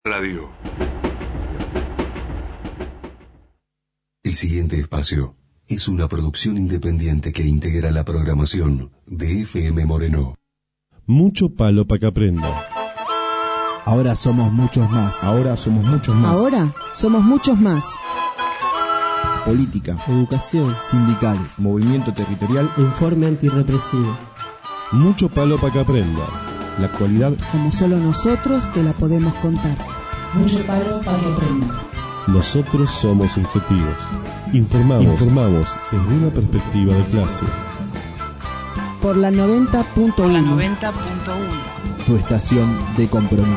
Radio. El siguiente espacio es una producción independiente que integra la programación de FM Moreno. Mucho palo para que aprenda. Ahora somos muchos más. Ahora somos muchos más. Ahora somos muchos más. Política, educación, sindicales, movimiento territorial, informe antirrepresivo. Mucho palo para que aprenda. La actualidad como solo nosotros te la podemos contar. Mucho palo para que aprenda. Nosotros somos objetivos. Informamos desde una perspectiva de clase. Por la 90.1. Por la 90.1. Tu estación de compromiso.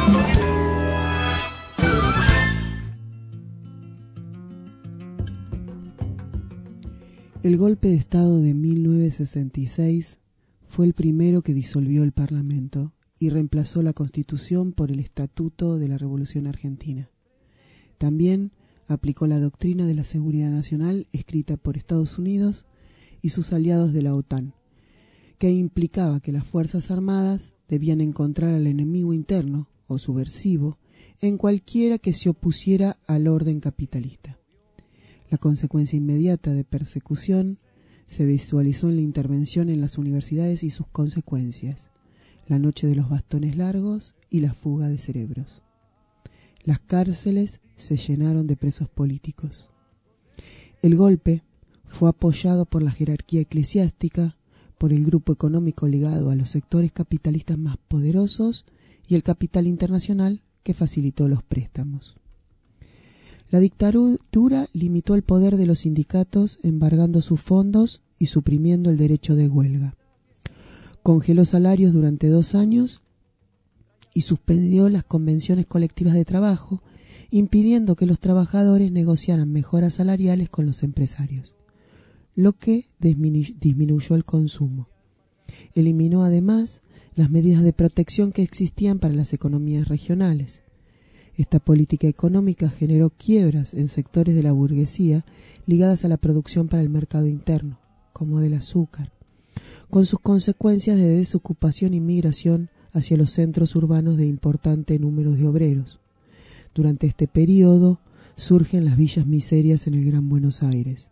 El golpe de Estado de 1966 fue el primero que disolvió el Parlamento y reemplazó la Constitución por el Estatuto de la Revolución Argentina. También aplicó la doctrina de la seguridad nacional escrita por Estados Unidos y sus aliados de la OTAN, que implicaba que las Fuerzas Armadas debían encontrar al enemigo interno o subversivo en cualquiera que se opusiera al orden capitalista. La consecuencia inmediata de persecución se visualizó en la intervención en las universidades y sus consecuencias, la noche de los bastones largos y la fuga de cerebros. Las cárceles se llenaron de presos políticos. El golpe fue apoyado por la jerarquía eclesiástica, por el grupo económico ligado a los sectores capitalistas más poderosos y el capital internacional que facilitó los préstamos. La dictadura limitó el poder de los sindicatos, embargando sus fondos y suprimiendo el derecho de huelga. Congeló salarios durante 2 años y suspendió las convenciones colectivas de trabajo, impidiendo que los trabajadores negociaran mejoras salariales con los empresarios, lo que disminuyó el consumo. Eliminó además las medidas de protección que existían para las economías regionales. Esta política económica generó quiebras en sectores de la burguesía ligadas a la producción para el mercado interno, como del azúcar, con sus consecuencias de desocupación y migración hacia los centros urbanos de importante número de obreros. Durante este periodo surgen las villas miserias en el Gran Buenos Aires.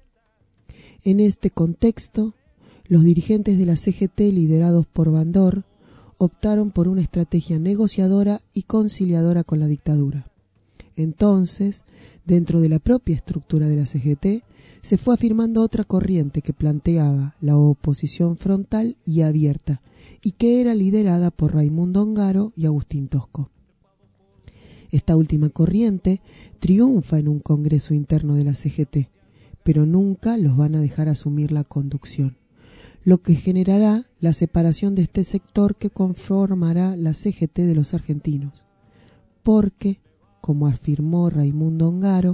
En este contexto, los dirigentes de la CGT, liderados por Bandor, optaron por una estrategia negociadora y conciliadora con la dictadura. Entonces, dentro de la propia estructura de la CGT, se fue afirmando otra corriente que planteaba la oposición frontal y abierta, y que era liderada por Raimundo Ongaro y Agustín Tosco. Esta última corriente triunfa en un congreso interno de la CGT, pero nunca los van a dejar asumir la conducción, lo que generará la separación de este sector que conformará la CGT de los argentinos, porque, como afirmó Raimundo Ongaro,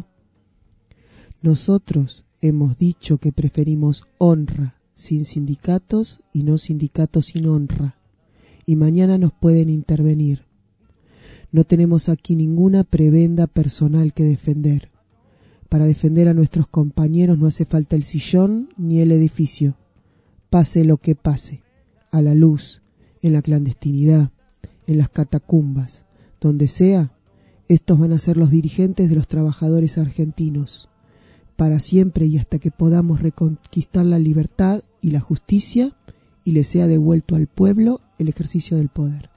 nosotros hemos dicho que preferimos honra sin sindicatos y no sindicatos sin honra, y mañana nos pueden intervenir. No tenemos aquí ninguna prebenda personal que defender. Para defender a nuestros compañeros no hace falta el sillón ni el edificio. Pase lo que pase, a la luz, en la clandestinidad, en las catacumbas, donde sea, estos van a ser los dirigentes de los trabajadores argentinos, para siempre y hasta que podamos reconquistar la libertad y la justicia y le sea devuelto al pueblo el ejercicio del poder.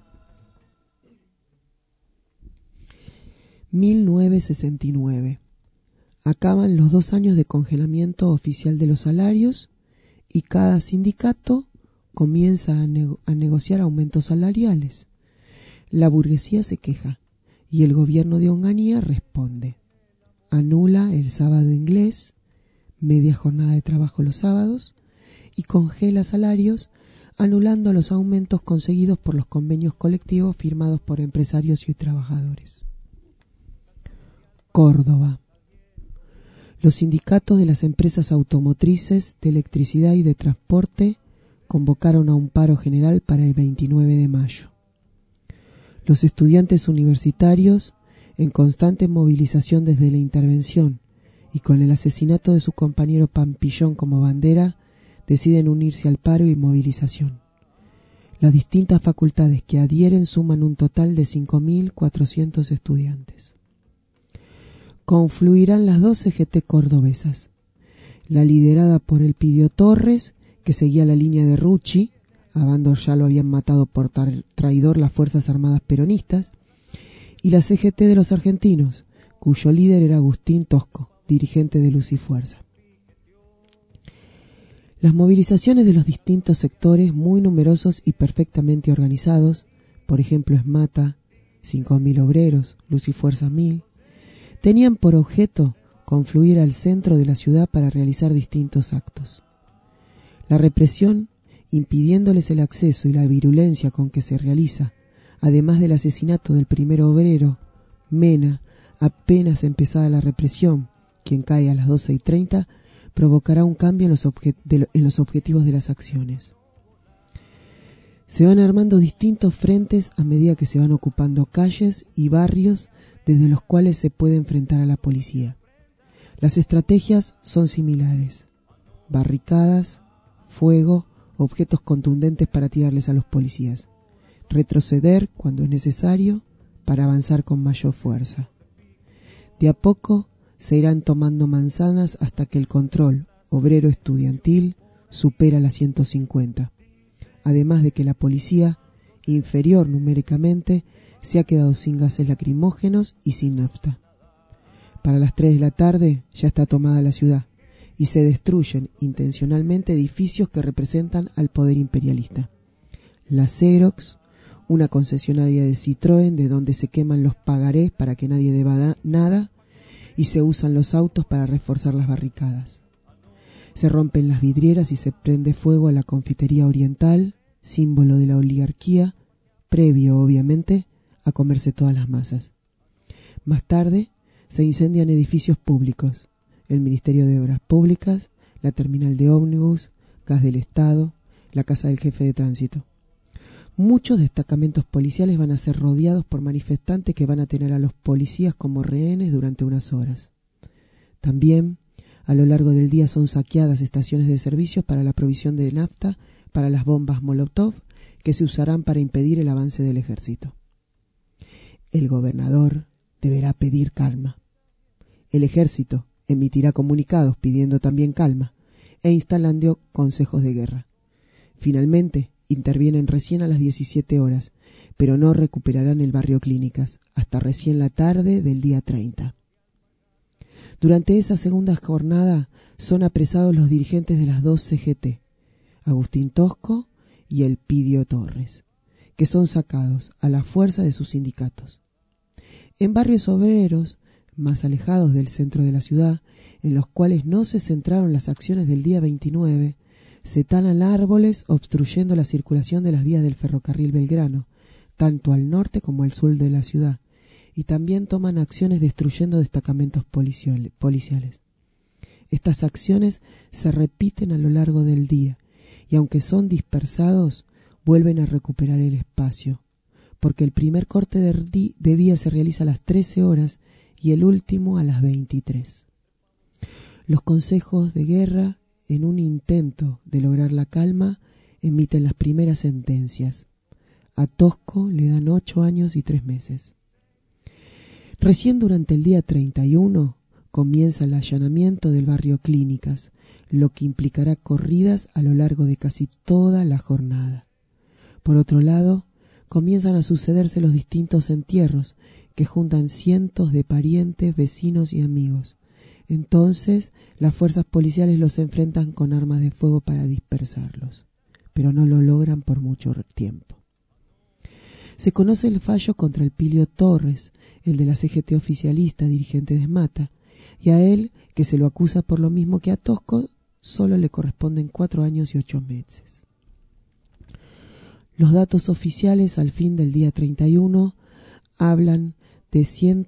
1969. Acaban los 2 años de congelamiento oficial de los salarios y cada sindicato comienza a negociar aumentos salariales. La burguesía se queja y el gobierno de Onganía responde. Anula el sábado inglés, media jornada de trabajo los sábados y congela salarios, anulando los aumentos conseguidos por los convenios colectivos firmados por empresarios y trabajadores. Córdoba. Los sindicatos de las empresas automotrices, de electricidad y de transporte convocaron a un paro general para el 29 de mayo. Los estudiantes universitarios, en constante movilización desde la intervención y con el asesinato de su compañero Pampillón como bandera, deciden unirse al paro y movilización. Las distintas facultades que adhieren suman un total de 5.400 estudiantes. Confluirán las dos CGT cordobesas, la liderada por Elpidio Torres, que seguía la línea de Rucci, a Bandor ya lo habían matado por traidor las Fuerzas Armadas peronistas, y la CGT de los argentinos, cuyo líder era Agustín Tosco, dirigente de Luz y Fuerza. Las movilizaciones de los distintos sectores, muy numerosos y perfectamente organizados, por ejemplo Esmata, 5.000 obreros, Luz y Fuerza 1.000, tenían por objeto confluir al centro de la ciudad para realizar distintos actos. La represión, impidiéndoles el acceso, y la virulencia con que se realiza, además del asesinato del primer obrero, Mena, apenas empezada la represión, quien cae a las 12:30, provocará un cambio en los objetivos de las acciones. Se van armando distintos frentes a medida que se van ocupando calles y barrios desde los cuales se puede enfrentar a la policía. Las estrategias son similares: barricadas, fuego, objetos contundentes para tirarles a los policías, retroceder cuando es necesario para avanzar con mayor fuerza. De a poco se irán tomando manzanas hasta que el control obrero estudiantil supera las 150, además de que la policía, inferior numéricamente, se ha quedado sin gases lacrimógenos y sin nafta. Para las 3 de la tarde ya está tomada la ciudad y se destruyen intencionalmente edificios que representan al poder imperialista. La Xerox, una concesionaria de Citroën de donde se queman los pagarés para que nadie deba nada, y se usan los autos para reforzar las barricadas. Se rompen las vidrieras y se prende fuego a la confitería oriental, símbolo de la oligarquía, previo, obviamente, a comerse todas las masas. Más tarde, se incendian edificios públicos, el Ministerio de Obras Públicas, la terminal de ómnibus, Gas del Estado, la casa del jefe de tránsito. Muchos destacamentos policiales van a ser rodeados por manifestantes que van a tener a los policías como rehenes durante unas horas. También, a lo largo del día son saqueadas estaciones de servicio para la provisión de nafta para las bombas Molotov que se usarán para impedir el avance del ejército. El gobernador deberá pedir calma. El ejército emitirá comunicados pidiendo también calma e instalando consejos de guerra. Finalmente, intervienen recién a las 17 horas, pero no recuperarán el barrio Clínicas hasta recién la tarde del día 30. Durante esa segunda jornada son apresados los dirigentes de las dos CGT, Agustín Tosco y Elpidio Torres, que son sacados a la fuerza de sus sindicatos. En barrios obreros, más alejados del centro de la ciudad, en los cuales no se centraron las acciones del día 29, se talan árboles obstruyendo la circulación de las vías del ferrocarril Belgrano, tanto al norte como al sur de la ciudad, y también toman acciones destruyendo destacamentos policiales. Estas acciones se repiten a lo largo del día, y aunque son dispersados, vuelven a recuperar el espacio, porque el primer corte de vía se realiza a las 13 horas y el último a las 23. Los consejos de guerra, en un intento de lograr la calma, emiten las primeras sentencias. A Tosco le dan 8 años y 3 meses. Recién durante el día 31 comienza el allanamiento del barrio Clínicas, lo que implicará corridas a lo largo de casi toda la jornada. Por otro lado, comienzan a sucederse los distintos entierros que juntan cientos de parientes, vecinos y amigos. Entonces, las fuerzas policiales los enfrentan con armas de fuego para dispersarlos, pero no lo logran por mucho tiempo. Se conoce el fallo contra Elpidio Torres, el de la CGT oficialista, dirigente de Esmata, y a él, que se lo acusa por lo mismo que a Tosco, solo le corresponden 4 años y 8 meses. Los datos oficiales al fin del día 31 hablan de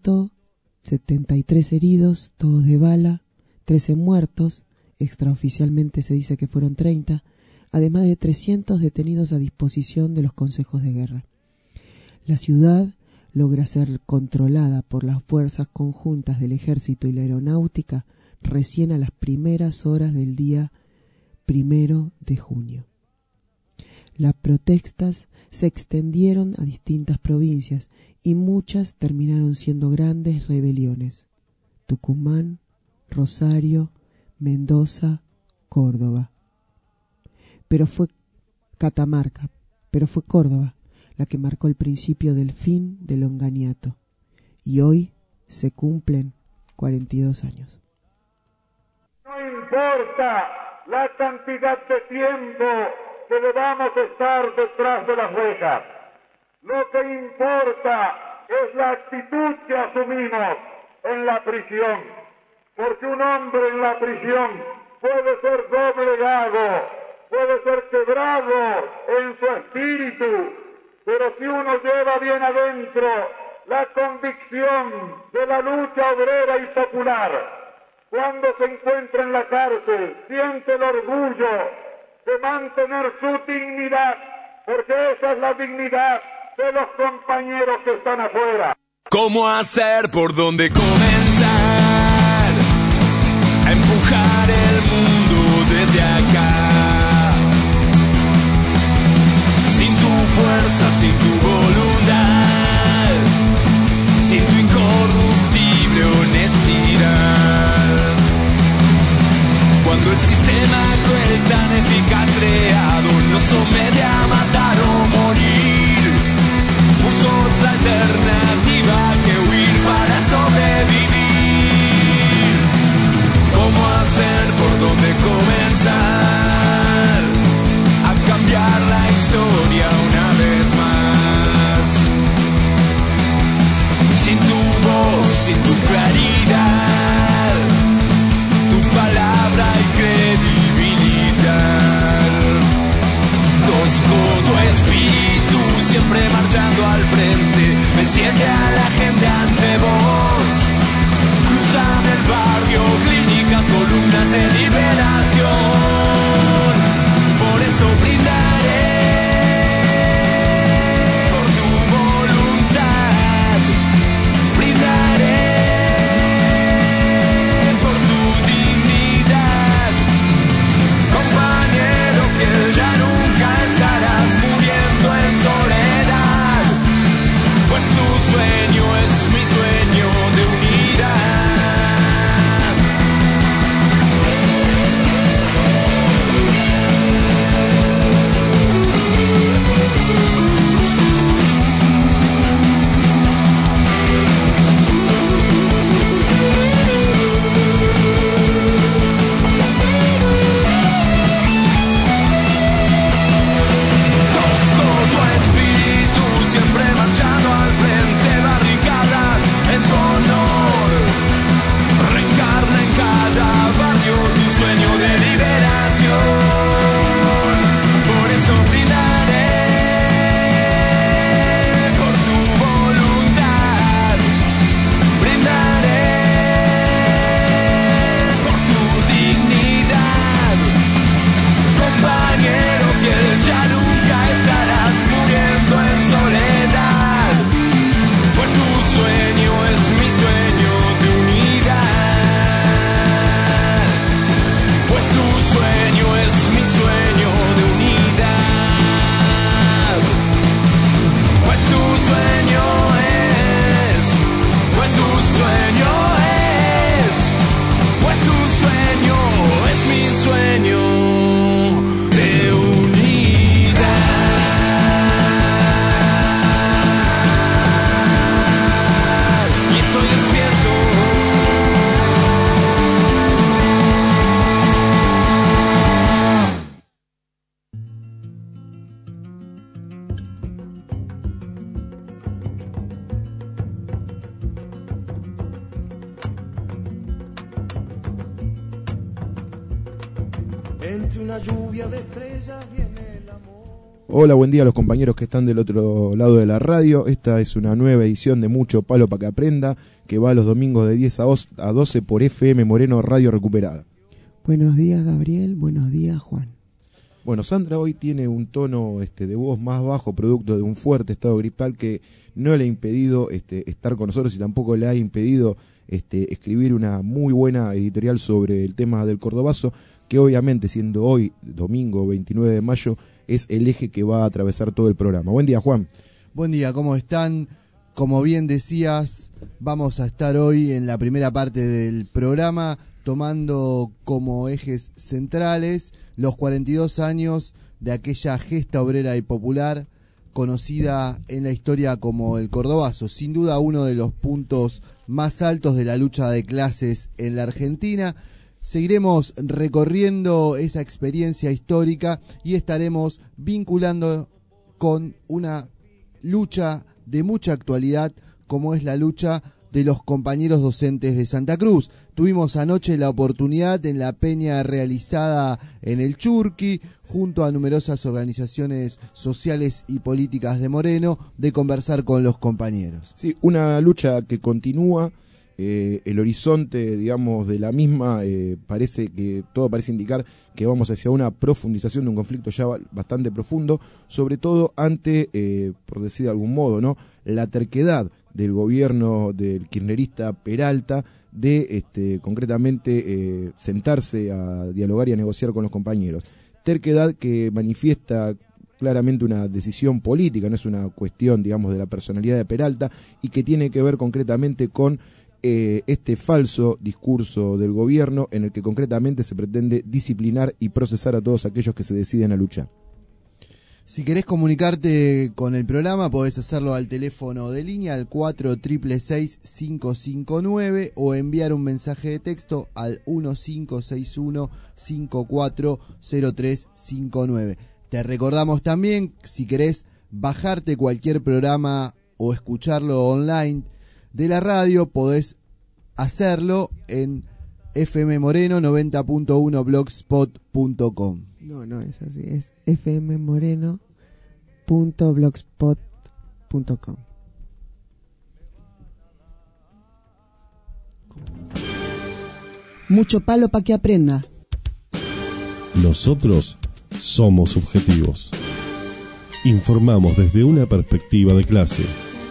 173 heridos, todos de bala, 13 muertos, extraoficialmente se dice que fueron 30, además de 300 detenidos a disposición de los consejos de guerra. La ciudad logra ser controlada por las fuerzas conjuntas del ejército y la aeronáutica recién a las primeras horas del día 1 de junio. Las protestas se extendieron a distintas provincias y muchas terminaron siendo grandes rebeliones. Tucumán, Rosario, Mendoza, Córdoba. Pero fue Córdoba la que marcó el principio del fin del onganiato. Y hoy se cumplen 42 años. No importa la cantidad de tiempo que debamos estar detrás de las rejas. Lo que importa es la actitud que asumimos en la prisión. Porque un hombre en la prisión puede ser doblegado, puede ser quebrado en su espíritu, pero si uno lleva bien adentro la convicción de la lucha obrera y popular, cuando se encuentra en la cárcel, siente el orgullo de mantener su dignidad, porque esa es la dignidad de los compañeros que están afuera. ¿Cómo hacer? ¿Por dónde comenzar? A empujar el mundo desde acá. Sin tu fuerza, sin tu voluntad, sin tu incorruptible honestidad. Cuando el sistema cruel tan eficaz creado nos somete a matar o morir, puso otra alternativa que huir para sobrevivir. ¿Cómo hacer? ¿Por dónde comenzar? A cambiar la historia una vez más. Sin tu voz, sin tu claridad, tu palabra y credibilidad. Tosco tu espíritu, siempre marchando al frente, enciende a la gente ante vos. Cruzan el barrio, clínicas, columnas de liberación. Por eso brindaré por tu voluntad, brindaré por tu dignidad. Compañero fiel, ya nunca estarás muriendo en soledad, pues tu sueño es mi sueño de unidad. Tosco tu espíritu, siempre marchando al frente, barricadas en tu honor. Reencarna en cada barrio tu sueño de liberación. Por eso brindaré por tu voluntad, brindaré por tu dignidad. Compañero fiel, ya nunca estarás muriendo en soledad, pues tu sueño es mi sueño de unidad, pues tu sueño es mi sueño de unidad, pues tu sueño es, pues tu sueño es, pues tu sueño es mi sueño de unidad. Y estoy despierto. Entre una lluvia de estrellas viene el amor. Hola, buen día a los compañeros que están del otro lado de la radio. Esta es una nueva edición de Mucho Palo para que aprenda, que va los domingos de 10 a 12 por FM Moreno Radio Recuperada. Buenos días, Gabriel. Buenos días, Juan. Bueno, Sandra hoy tiene un tono de voz más bajo, producto de un fuerte estado gripal que no le ha impedido estar con nosotros y tampoco le ha impedido escribir una muy buena editorial sobre el tema del cordobazo, que obviamente, siendo hoy domingo 29 de mayo, es el eje que va a atravesar todo el programa. Buen día, Juan. Buen día, ¿cómo están? Como bien decías, vamos a estar hoy en la primera parte del programa tomando como ejes centrales los 42 años de aquella gesta obrera y popular conocida en la historia como el Cordobazo, sin duda uno de los puntos más altos de la lucha de clases en la Argentina. Seguiremos recorriendo esa experiencia histórica y estaremos vinculando con una lucha de mucha actualidad, como es la lucha de los compañeros docentes de Santa Cruz. Tuvimos anoche la oportunidad en la peña realizada en el Churqui, junto a numerosas organizaciones sociales y políticas de Moreno, de conversar con los compañeros. Sí, una lucha que continúa, el horizonte, digamos, de la misma, todo parece indicar que vamos hacia una profundización de un conflicto ya bastante profundo, sobre todo ante, por decir de algún modo, ¿no?, la terquedad del gobierno del kirchnerista Peralta de concretamente sentarse a dialogar y a negociar con los compañeros. Terquedad que manifiesta claramente una decisión política, no es una cuestión, digamos, de la personalidad de Peralta, y que tiene que ver concretamente con este falso discurso del gobierno en el que concretamente se pretende disciplinar y procesar a todos aquellos que se deciden a luchar. Si querés comunicarte con el programa, podés hacerlo al teléfono de línea al 466559 o enviar un mensaje de texto al 1561-540359. Te recordamos también, si querés bajarte cualquier programa o escucharlo online de la radio, podés hacerlo en FM Moreno 90.1 blogspot.com. No es así, es fmmoreno.blogspot.com. Mucho palo para que aprenda. Nosotros somos objetivos. Informamos desde una perspectiva de clase.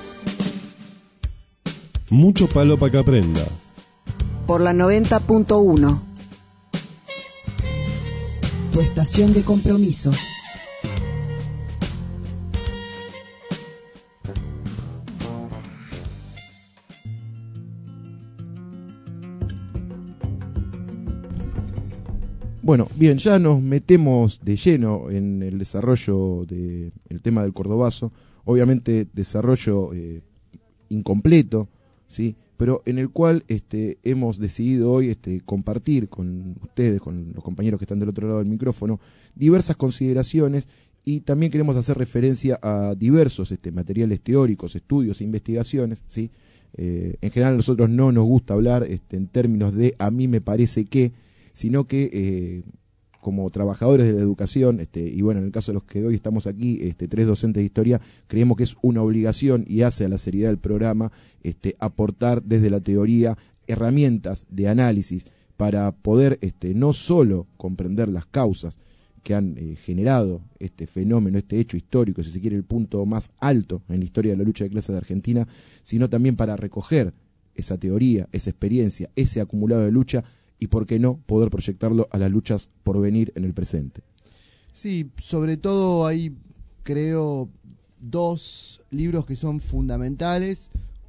Mucho palo para que aprenda. Por la 90.1. Tu estación de compromiso. Bueno, bien, ya nos metemos de lleno en el desarrollo del tema del Cordobazo. Obviamente desarrollo incompleto, ¿sí?, pero en el cual hemos decidido hoy compartir con ustedes, con los compañeros que están del otro lado del micrófono, diversas consideraciones, y también queremos hacer referencia a diversos materiales teóricos, estudios e investigaciones, ¿sí? En general a nosotros no nos gusta hablar en términos de a mí me parece que, sino que como trabajadores de la educación, y bueno, en el caso de los que hoy estamos aquí, tres docentes de historia, creemos que es una obligación y hace a la seriedad del programa aportar desde la teoría herramientas de análisis para poder no solo comprender las causas que han generado este fenómeno, este hecho histórico, si se quiere el punto más alto en la historia de la lucha de clases de Argentina, sino también para recoger esa teoría, esa experiencia, ese acumulado de lucha, y por qué no poder proyectarlo a las luchas por venir en el presente. Sí, sobre todo hay, creo, dos libros que son fundamentales.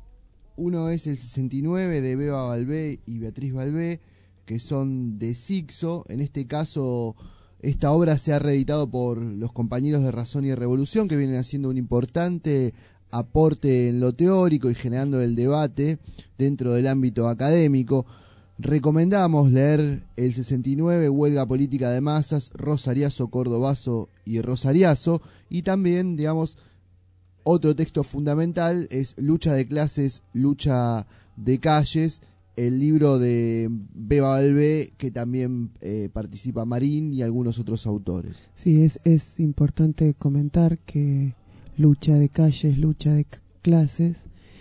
Uno es el 69 de Beba Balbé y Beatriz Balbé, que son de Sixo. En este caso, esta obra se ha reeditado por los compañeros de Razón y Revolución, que vienen haciendo un importante aporte en lo teórico y generando el debate dentro del ámbito académico. Recomendamos leer el 69, Huelga Política de Masas, Rosariazo, Cordobazo y Rosariazo, y también, digamos, otro texto fundamental es Lucha de Clases, Lucha de Calles, el libro de Beba Balbé, que también participa Marín y algunos otros autores. Sí, es importante comentar que Lucha de Calles, Lucha de Clases,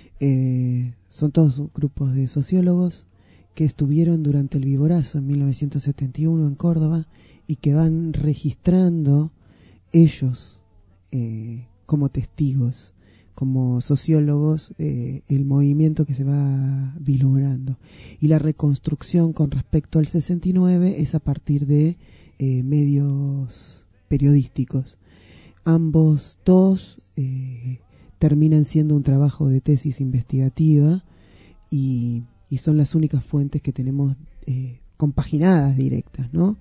son todos grupos de sociólogos que estuvieron durante el Viborazo en 1971 en Córdoba y que van registrando ellos como testigos, como sociólogos, el movimiento que se va vislumbrando. Y la reconstrucción con respecto al 69 es a partir de medios periodísticos. Ambos dos terminan siendo un trabajo de tesis investigativa y son las únicas fuentes que tenemos compaginadas directas, ¿no?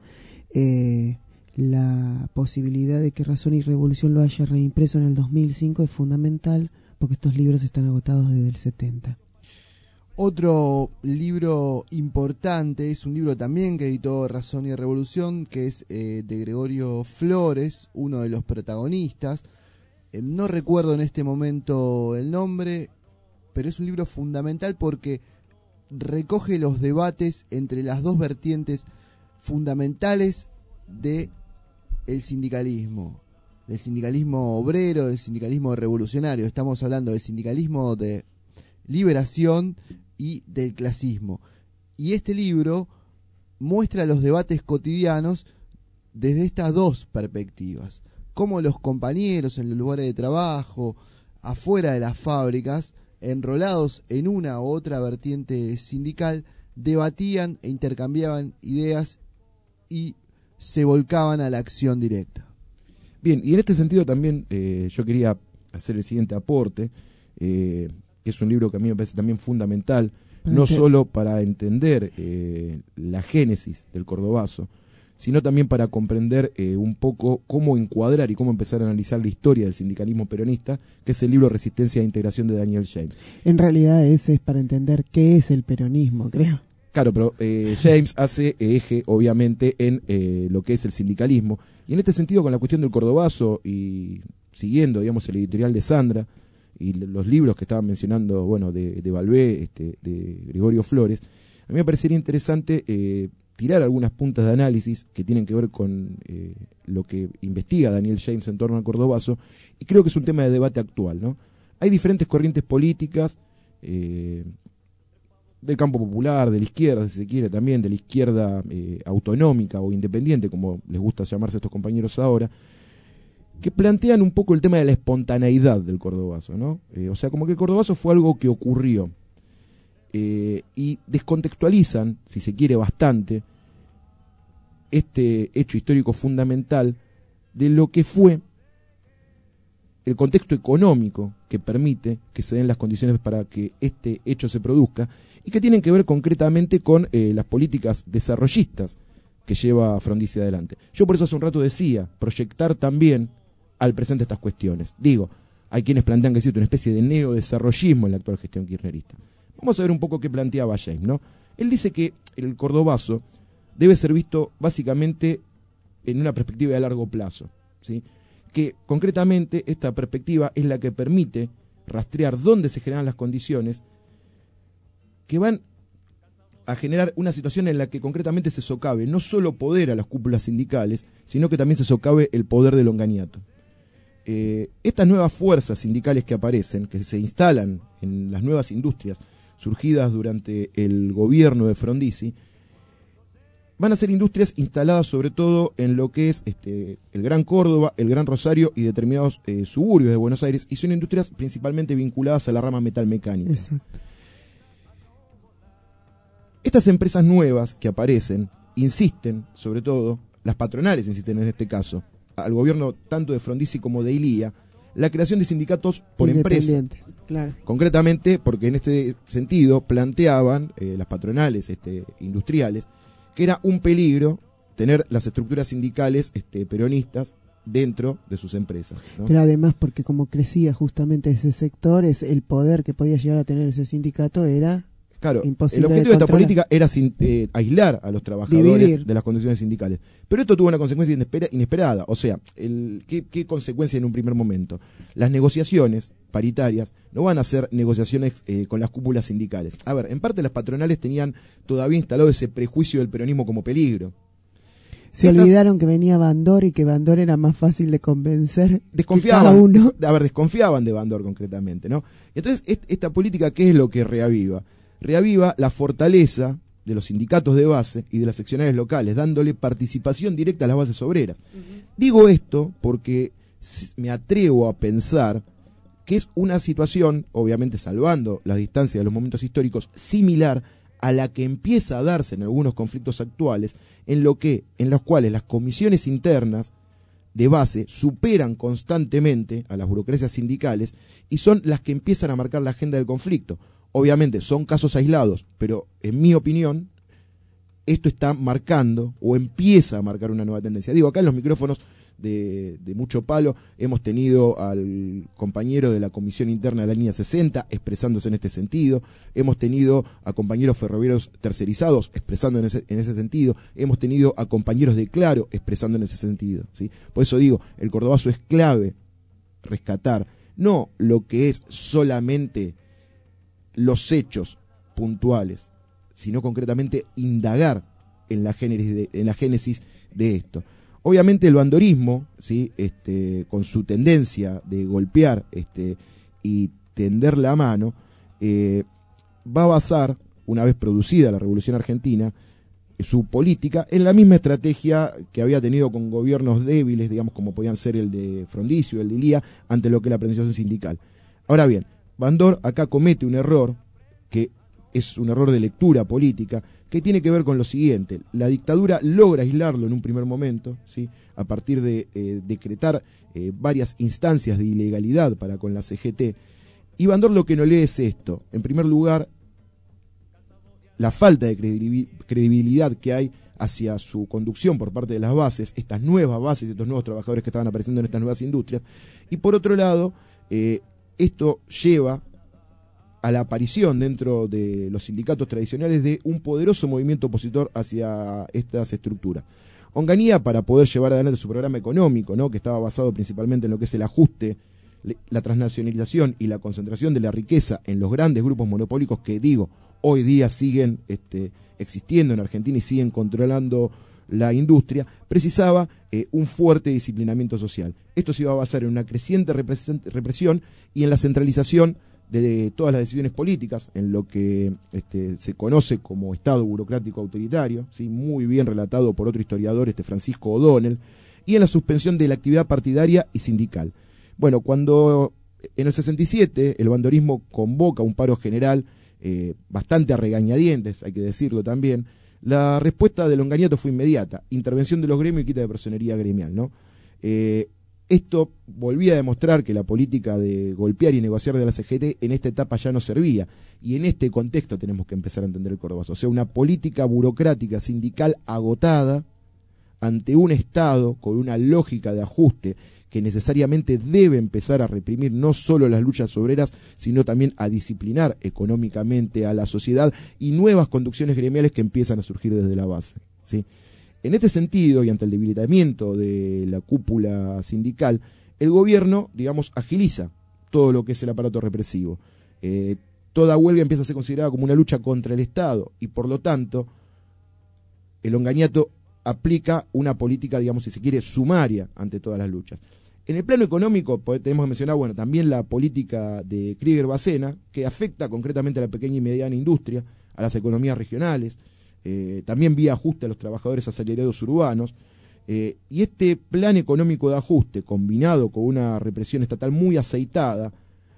La posibilidad de que Razón y Revolución lo haya reimpreso en el 2005 es fundamental porque estos libros están agotados desde el 70. Otro libro importante es un libro también que editó Razón y Revolución, que es de Gregorio Flores, uno de los protagonistas. No recuerdo en este momento el nombre, pero es un libro fundamental porque recoge los debates entre las dos vertientes fundamentales de el sindicalismo, del sindicalismo obrero, del sindicalismo revolucionario. Estamos hablando del sindicalismo de liberación y del clasismo. Y este libro muestra los debates cotidianos desde estas dos perspectivas. Cómo los compañeros en los lugares de trabajo, afuera de las fábricas, enrolados en una u otra vertiente sindical, debatían e intercambiaban ideas y se volcaban a la acción directa. Bien, y en este sentido también yo quería hacer el siguiente aporte, que es un libro que a mí me parece también fundamental, no solo para entender la génesis del cordobazo, sino también para comprender un poco cómo encuadrar y cómo empezar a analizar la historia del sindicalismo peronista, que es el libro Resistencia e Integración de Daniel James. En realidad ese es para entender qué es el peronismo, creo. Claro, pero James hace eje, obviamente, en lo que es el sindicalismo. Y en este sentido, con la cuestión del cordobazo y siguiendo, digamos, el editorial de Sandra y los libros que estaban mencionando, bueno, de Balbé, de Gregorio Flores, a mí me parecería interesante tirar algunas puntas de análisis que tienen que ver con lo que investiga Daniel James en torno al cordobazo, y creo que es un tema de debate actual, ¿no? Hay diferentes corrientes políticas, del campo popular, de la izquierda, si se quiere, también de la izquierda autonómica o independiente, como les gusta llamarse a estos compañeros ahora, que plantean un poco el tema de la espontaneidad del cordobazo, ¿no? O sea, como que el cordobazo fue algo que ocurrió, y descontextualizan, si se quiere, bastante este hecho histórico fundamental de lo que fue el contexto económico que permite que se den las condiciones para que este hecho se produzca, y que tienen que ver concretamente con las políticas desarrollistas que lleva Frondizi adelante. Yo por eso hace un rato decía, proyectar también al presente estas cuestiones. Digo, hay quienes plantean que existe una especie de neodesarrollismo en la actual gestión kirchnerista. Vamos a ver un poco qué planteaba James, ¿no? Él dice que el cordobazo debe ser visto básicamente en una perspectiva de largo plazo, ¿sí? Que concretamente esta perspectiva es la que permite rastrear dónde se generan las condiciones que van a generar una situación en la que concretamente se socave no solo poder a las cúpulas sindicales, sino que también se socave el poder del longaniato. Estas nuevas fuerzas sindicales que aparecen, que se instalan en las nuevas industrias surgidas durante el gobierno de Frondizi, van a ser industrias instaladas sobre todo en lo que es el Gran Córdoba, el Gran Rosario y determinados suburbios de Buenos Aires, y son industrias principalmente vinculadas a la rama metalmecánica. Exacto. Estas empresas nuevas que aparecen insisten, sobre todo, las patronales insisten en este caso, al gobierno tanto de Frondizi como de Ilía, la creación de sindicatos por empresa. Claro. Concretamente, porque en este sentido planteaban las patronales industriales que era un peligro tener las estructuras sindicales peronistas dentro de sus empresas, ¿no? Pero además porque como crecía justamente ese sector, el poder que podía llegar a tener ese sindicato era imposible. El objetivo de esta política era aislar a los trabajadores de las condiciones sindicales. Pero esto tuvo una consecuencia inesperada. O sea, ¿qué consecuencia en un primer momento? Las negociaciones paritarias no van a ser negociaciones con las cúpulas sindicales. A ver, en parte las patronales tenían todavía instalado ese prejuicio del peronismo como peligro. Se olvidaron que venía Bandor y que Bandor era más fácil de convencer. Desconfiaban de Bandor concretamente, ¿no? Entonces, esta política, ¿qué es lo que reaviva? Reaviva la fortaleza de los sindicatos de base y de las seccionales locales, dándole participación directa a las bases obreras. Digo esto porque me atrevo a pensar que es una situación, obviamente salvando las distancias de los momentos históricos, similar a la que empieza a darse en algunos conflictos actuales, en los cuales las comisiones internas de base superan constantemente a las burocracias sindicales y son las que empiezan a marcar la agenda del conflicto. Obviamente son casos aislados, pero en mi opinión esto está marcando o empieza a marcar una nueva tendencia. Digo, acá en los micrófonos de mucho palo hemos tenido al compañero de la Comisión Interna de la Línea 60 expresándose en este sentido, hemos tenido a compañeros ferroviarios tercerizados expresando en ese sentido, hemos tenido a compañeros de Claro expresando en ese sentido, ¿sí? Por eso digo, el cordobazo es clave rescatar, no lo que es solamente los hechos puntuales, sino concretamente indagar en la génesis de esto. Obviamente el bandorismo, ¿sí? Con su tendencia de golpear y tender la mano, va a basar, una vez producida la Revolución Argentina, su política en la misma estrategia que había tenido con gobiernos débiles, digamos, como podían ser el de Frondizi, el de Ilía, ante lo que es la organización sindical. Ahora bien, Bandor acá comete un error, que es un error de lectura política, que tiene que ver con lo siguiente. La dictadura logra aislarlo en un primer momento, ¿sí? A partir de decretar varias instancias de ilegalidad para con la CGT, y Bandor lo que no lee es esto. En primer lugar, la falta de credibilidad que hay hacia su conducción por parte de las bases, estas nuevas bases, estos nuevos trabajadores que estaban apareciendo en estas nuevas industrias, y por otro lado, esto lleva a la aparición dentro de los sindicatos tradicionales de un poderoso movimiento opositor hacia estas estructuras. Onganía, para poder llevar adelante su programa económico, ¿no? Que estaba basado principalmente en lo que es el ajuste, la transnacionalización y la concentración de la riqueza en los grandes grupos monopólicos que, digo, hoy día siguen existiendo en Argentina y siguen controlando la industria, precisaba un fuerte disciplinamiento social. Esto se iba a basar en una creciente represión y en la centralización de todas las decisiones políticas, en lo que se conoce como Estado burocrático autoritario, ¿sí? Muy bien relatado por otro historiador, Francisco O'Donnell, y en la suspensión de la actividad partidaria y sindical. Bueno, cuando en el 67 el bandorismo convoca un paro general, bastante a regañadientes, hay que decirlo también, la respuesta del Onganiato fue inmediata: intervención de los gremios y quita de personería gremial, ¿no? Esto volvía a demostrar que la política de golpear y negociar de la CGT en esta etapa ya no servía, y en este contexto tenemos que empezar a entender el cordobazo. O sea, una política burocrática sindical agotada ante un Estado con una lógica de ajuste que necesariamente debe empezar a reprimir no solo las luchas obreras, sino también a disciplinar económicamente a la sociedad, y nuevas conducciones gremiales que empiezan a surgir desde la base, ¿sí? En este sentido, y ante el debilitamiento de la cúpula sindical, el gobierno, digamos, agiliza todo lo que es el aparato represivo. Toda huelga empieza a ser considerada como una lucha contra el Estado, y por lo tanto, el Onganiato aplica una política, digamos, si se quiere, sumaria ante todas las luchas. En el plano económico tenemos que mencionar, bueno, también la política de Krieger-Bacena, que afecta concretamente a la pequeña y mediana industria, a las economías regionales, también vía ajuste a los trabajadores asalariados urbanos, y este plan económico de ajuste, combinado con una represión estatal muy aceitada,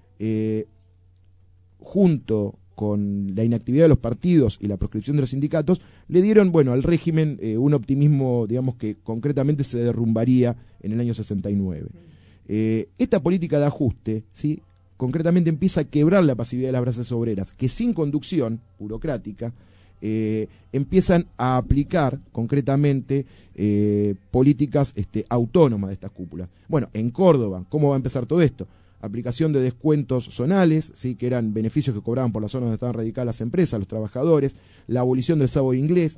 junto con la inactividad de los partidos y la proscripción de los sindicatos, le dieron, bueno, al régimen un optimismo, digamos, que concretamente se derrumbaría en el año 69. Esta política de ajuste, ¿sí?, concretamente empieza a quebrar la pasividad de las bases obreras, que sin conducción burocrática empiezan a aplicar concretamente políticas autónomas de estas cúpulas. Bueno, en Córdoba, ¿cómo va a empezar todo esto? Aplicación de descuentos zonales, ¿sí?, que eran beneficios que cobraban por la zona donde estaban radicadas las empresas, los trabajadores, la abolición del sábado inglés,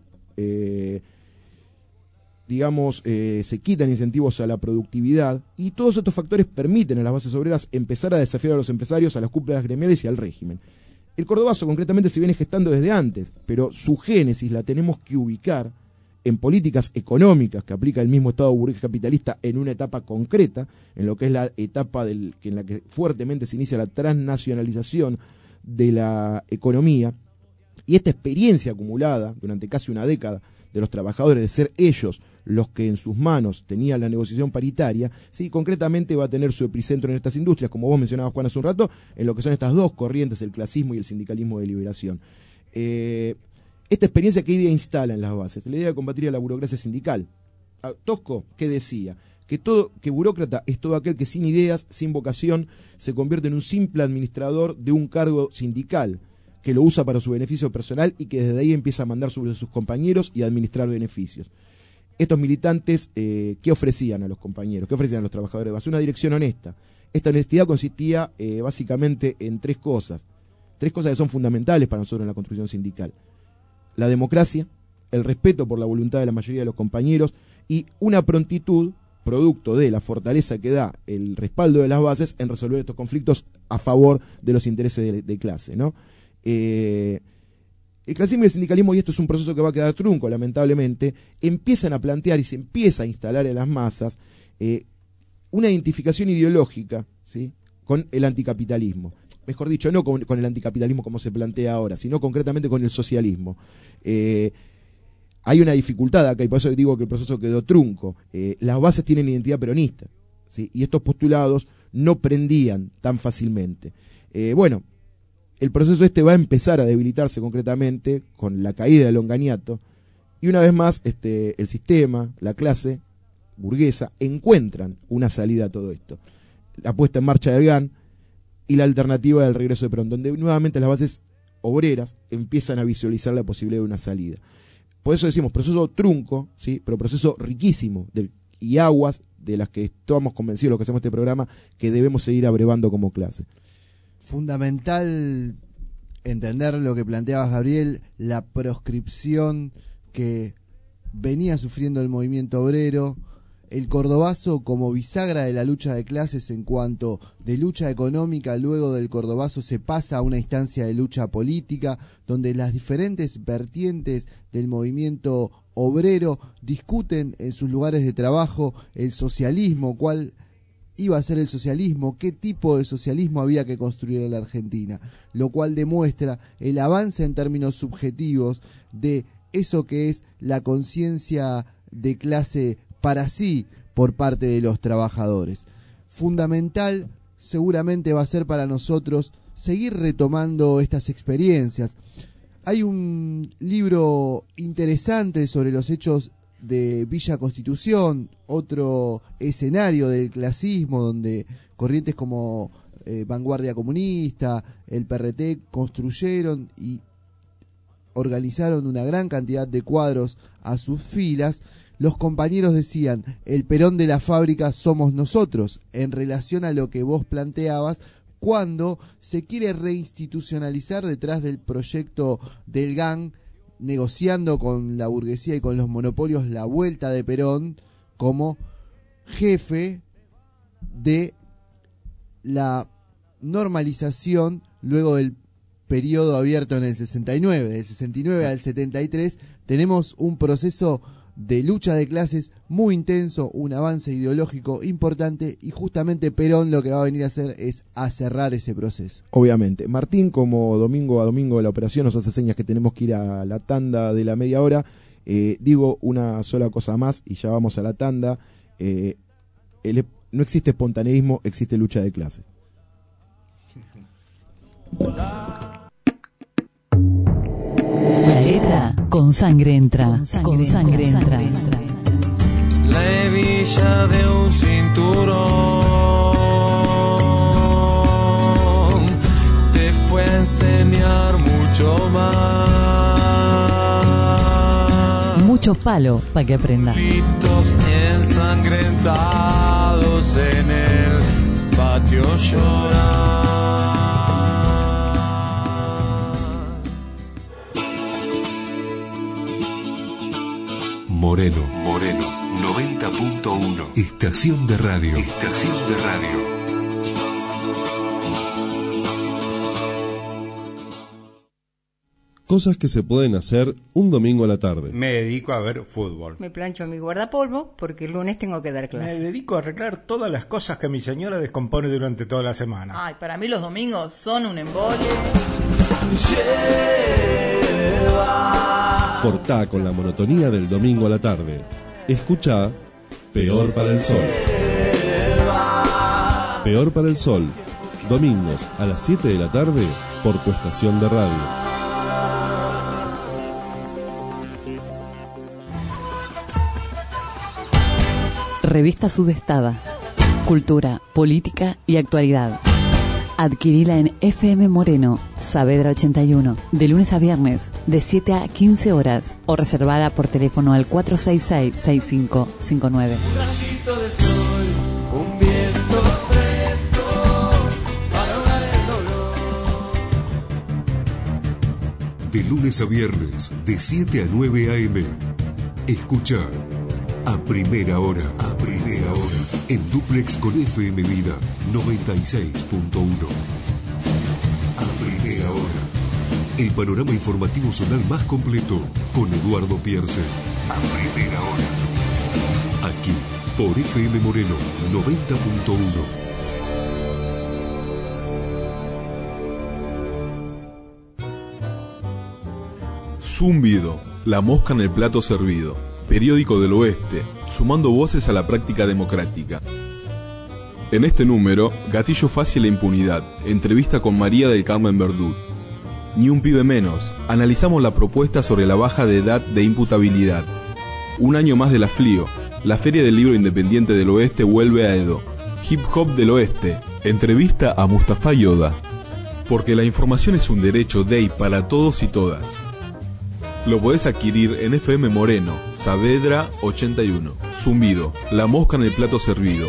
se quitan incentivos a la productividad, y todos estos factores permiten a las bases obreras empezar a desafiar a los empresarios, a las cúpulas gremiales y al régimen. El cordobazo concretamente se viene gestando desde antes, pero su génesis la tenemos que ubicar en políticas económicas que aplica el mismo Estado burgués capitalista en una etapa concreta, en lo que es la etapa en la que fuertemente se inicia la transnacionalización de la economía, y esta experiencia acumulada durante casi una década de los trabajadores, de ser ellos los que en sus manos tenían la negociación paritaria, sí, concretamente va a tener su epicentro en estas industrias, como vos mencionabas, Juan, hace un rato, en lo que son estas dos corrientes, el clasismo y el sindicalismo de liberación. Esta experiencia, ¿qué idea instala en las bases? La idea de combatir a la burocracia sindical. Tosco, ¿qué decía? que burócrata es todo aquel que sin ideas, sin vocación, se convierte en un simple administrador de un cargo sindical, que lo usa para su beneficio personal y que desde ahí empieza a mandar sobre sus compañeros y a administrar beneficios. Estos militantes, ¿qué ofrecían a los compañeros? ¿Qué ofrecían a los trabajadores de base? Una dirección honesta. Esta honestidad consistía básicamente en tres cosas que son fundamentales para nosotros en la construcción sindical: la democracia, el respeto por la voluntad de la mayoría de los compañeros y una prontitud, producto de la fortaleza que da el respaldo de las bases, en resolver estos conflictos a favor de los intereses de clase, ¿no? El clasismo y el sindicalismo, y esto es un proceso que va a quedar trunco, lamentablemente, empiezan a plantear y se empieza a instalar en las masas una identificación ideológica, ¿sí?, con el anticapitalismo. Mejor dicho, no con el anticapitalismo como se plantea ahora, sino concretamente con el socialismo. Hay una dificultad acá, y por eso digo que el proceso quedó trunco. Las bases tienen identidad peronista, ¿sí?, y estos postulados no prendían tan fácilmente. El proceso va a empezar a debilitarse concretamente con la caída del Onganiato, y una vez más el sistema, la clase burguesa, encuentran una salida a todo esto. La puesta en marcha del GAN y la alternativa del regreso de Perón, donde nuevamente las bases obreras empiezan a visualizar la posibilidad de una salida. Por eso decimos proceso trunco, ¿sí?, pero proceso riquísimo, y aguas de las que estamos convencidos los que hacemos este programa que debemos seguir abrevando como clase. Fundamental entender lo que planteabas, Gabriel, la proscripción que venía sufriendo el movimiento obrero, el cordobazo como bisagra de la lucha de clases en cuanto de lucha económica. Luego del cordobazo se pasa a una instancia de lucha política, donde las diferentes vertientes del movimiento obrero discuten en sus lugares de trabajo el socialismo, cuál iba a ser el socialismo, qué tipo de socialismo había que construir en la Argentina, lo cual demuestra el avance en términos subjetivos de eso que es la conciencia de clase para sí por parte de los trabajadores. Fundamental seguramente va a ser para nosotros seguir retomando estas experiencias. Hay un libro interesante sobre los hechos de Villa Constitución, otro escenario del clasismo donde corrientes como Vanguardia Comunista, el PRT construyeron y organizaron una gran cantidad de cuadros a sus filas. Los compañeros decían: el Perón de la fábrica somos nosotros, en relación a lo que vos planteabas, cuando se quiere reinstitucionalizar detrás del proyecto del GAN, negociando con la burguesía y con los monopolios la vuelta de Perón como jefe de la normalización luego del periodo abierto en el 69. Del 69 al 73 tenemos un proceso de lucha de clases muy intenso, un avance ideológico importante, y justamente Perón lo que va a venir a hacer es a cerrar ese proceso. Obviamente. Martín, como domingo a domingo de la operación, nos hace señas que tenemos que ir a la tanda de la media hora. Digo una sola cosa más y ya vamos a la tanda. No existe espontaneísmo, existe lucha de clases. La letra con sangre entra, con sangre entra. La hebilla de un cinturón te fue a enseñar mucho más. Mucho palo para que aprenda. Gritos ensangrentados en el patio lloran. Moreno, 90.1. Estación de radio. Cosas que se pueden hacer un domingo a la tarde. Me dedico a ver fútbol. Me plancho mi guardapolvo porque el lunes tengo que dar clase. Me dedico a arreglar todas las cosas que mi señora descompone durante toda la semana. Ay, para mí los domingos son un embole. Cortá con la monotonía del domingo a la tarde. Escuchá Peor para el Sol. Peor para el Sol. Domingos a las 7 de la tarde por tu estación de radio. Revista Sudestada. Cultura, política y actualidad. Adquirila en FM Moreno, Saavedra 81, de lunes a viernes, de 7 a 15 horas, o reservada por teléfono al 466-6559. Un rayito de sol, un viento fresco, para ahogar el dolor. De lunes a viernes, de 7 a 9 a.m. Escucha A Primera Hora, en dúplex con FM Vida 96.1. A Primera Hora, el panorama informativo zonal más completo con Eduardo Pierce. A Primera Hora, aquí por FM Moreno 90.1. Zumbido, la mosca en el plato servido. Periódico del Oeste, sumando voces a la práctica democrática. En este número, gatillo fácil e impunidad, entrevista con María del Carmen Verdú. Ni un pibe menos, analizamos la propuesta sobre la baja de edad de imputabilidad. Un año más de la FLIO, la Feria del Libro Independiente del Oeste vuelve a Edo. Hip Hop del Oeste, entrevista a Mustafa Yoda. Porque la información es un derecho de y para todos y todas. Lo podés adquirir en FM Moreno, Saavedra 81. Zumbido, la mosca en el plato servido.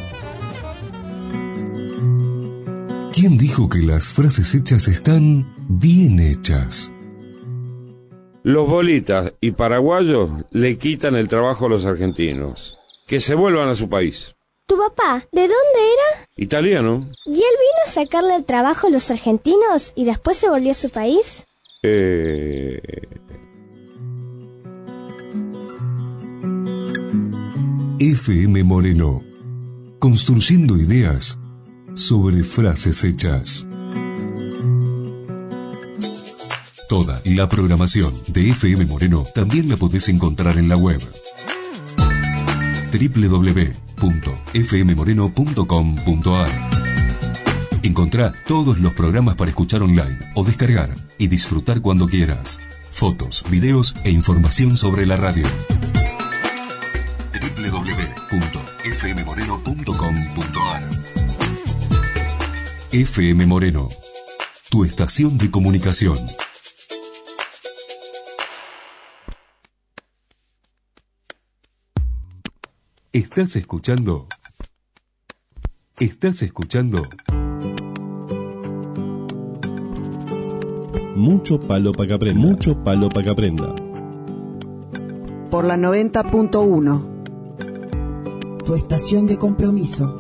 ¿Quién dijo que las frases hechas están bien hechas? Los bolitas y paraguayos le quitan el trabajo a los argentinos. Que se vuelvan a su país. ¿Tu papá, de dónde era? Italiano. ¿Y él vino a sacarle el trabajo a los argentinos y después se volvió a su país? FM Moreno, construyendo ideas sobre frases hechas. Toda la programación de FM Moreno también la podés encontrar en la web www.fmmoreno.com.ar. Encontrá todos los programas para escuchar online o descargar y disfrutar cuando quieras. Fotos, videos e información sobre la radio. www.fmmoreno.com.ar. FM Moreno, tu estación de comunicación. ¿Estás escuchando? Mucho palo para que aprenda. Mucho palo para que aprenda. Por la 90.1. Tu estación de compromiso.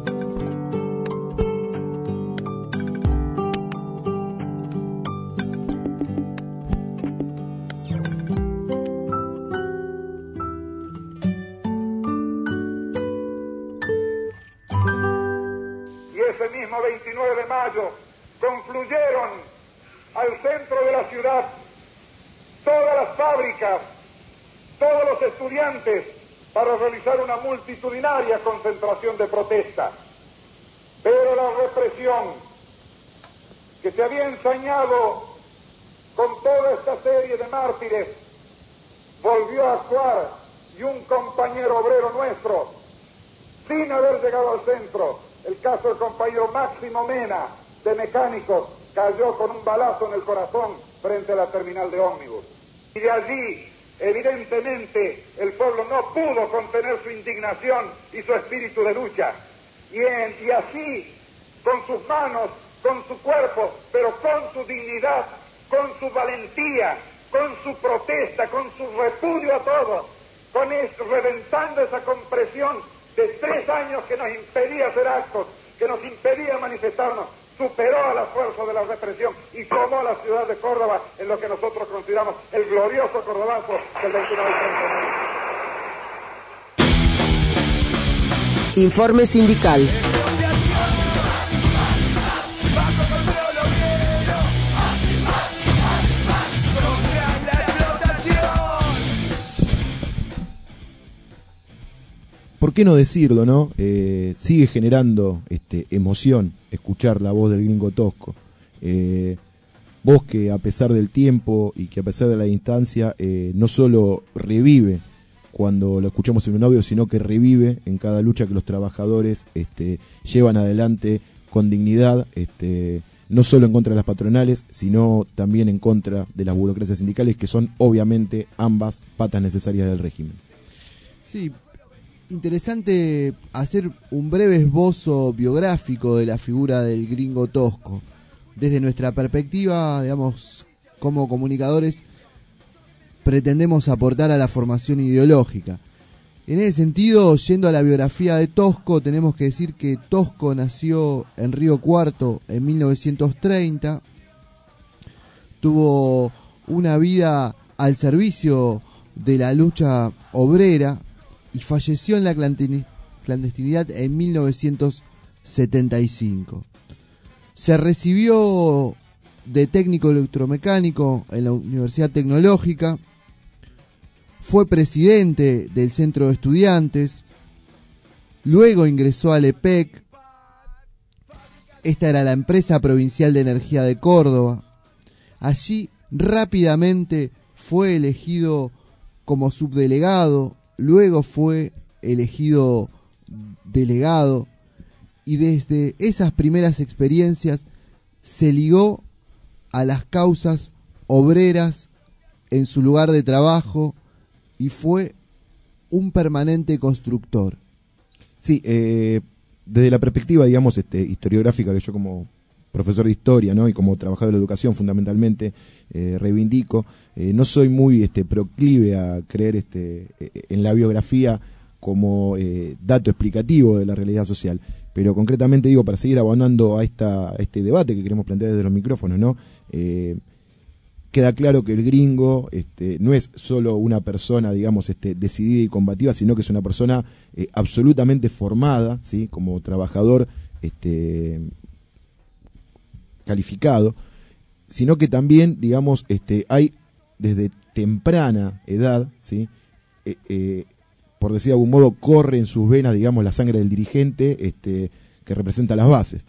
Y ese mismo 29 de mayo confluyeron al centro de la ciudad todas las fábricas, todos los estudiantes, para realizar una multitudinaria concentración de protesta. Pero la represión que se había ensañado con toda esta serie de mártires volvió a actuar, y un compañero obrero nuestro, sin haber llegado al centro, el caso del compañero Máximo Mena, de Mecánicos, cayó con un balazo en el corazón frente a la terminal de ómnibus. Y de allí, evidentemente, el pueblo no pudo contener su indignación y su espíritu de lucha. Y así, con sus manos, con su cuerpo, pero con su dignidad, con su valentía, con su protesta, con su repudio a todo, reventando esa compresión de 3 años que nos impedía hacer actos, que nos impedía manifestarnos, superó a la fuerza de la represión y tomó la ciudad de Córdoba en lo que nosotros consideramos el glorioso cordobazo del 29 de diciembre. Informe sindical. ¿Por qué no decirlo, no? Sigue generando emoción escuchar la voz del Gringo Tosco. Voz que a pesar del tiempo y que a pesar de la distancia no solo revive cuando lo escuchamos en un audio, sino que revive en cada lucha que los trabajadores llevan adelante con dignidad, no solo en contra de las patronales, sino también en contra de las burocracias sindicales, que son obviamente ambas patas necesarias del régimen. Sí, interesante hacer un breve esbozo biográfico de la figura del gringo Tosco. Desde nuestra perspectiva, digamos, como comunicadores, pretendemos aportar a la formación ideológica. En ese sentido, yendo a la biografía de Tosco, tenemos que decir que Tosco nació en Río Cuarto en 1930, tuvo una vida al servicio de la lucha obrera y falleció en la clandestinidad en 1975. Se recibió de técnico electromecánico en la Universidad Tecnológica, fue presidente del Centro de Estudiantes, luego ingresó al EPEC, esta era la empresa provincial de energía de Córdoba. Allí rápidamente fue elegido como subdelegado, luego fue elegido delegado, y desde esas primeras experiencias se ligó a las causas obreras en su lugar de trabajo y fue un permanente constructor. Sí, desde la perspectiva, digamos, historiográfica, que yo como profesor de historia, ¿no?, y como trabajador de la educación fundamentalmente reivindico, no soy muy proclive a creer en la biografía como dato explicativo de la realidad social, pero concretamente digo, para seguir abonando a este debate que queremos plantear desde los micrófonos, ¿no?, queda claro que el gringo no es solo una persona, digamos, decidida y combativa, sino que es una persona absolutamente formada, ¿sí?, como trabajador calificado, sino que también, digamos, hay desde temprana edad, ¿sí?, por decir de algún modo, corre en sus venas, digamos, la sangre del dirigente que representa las bases.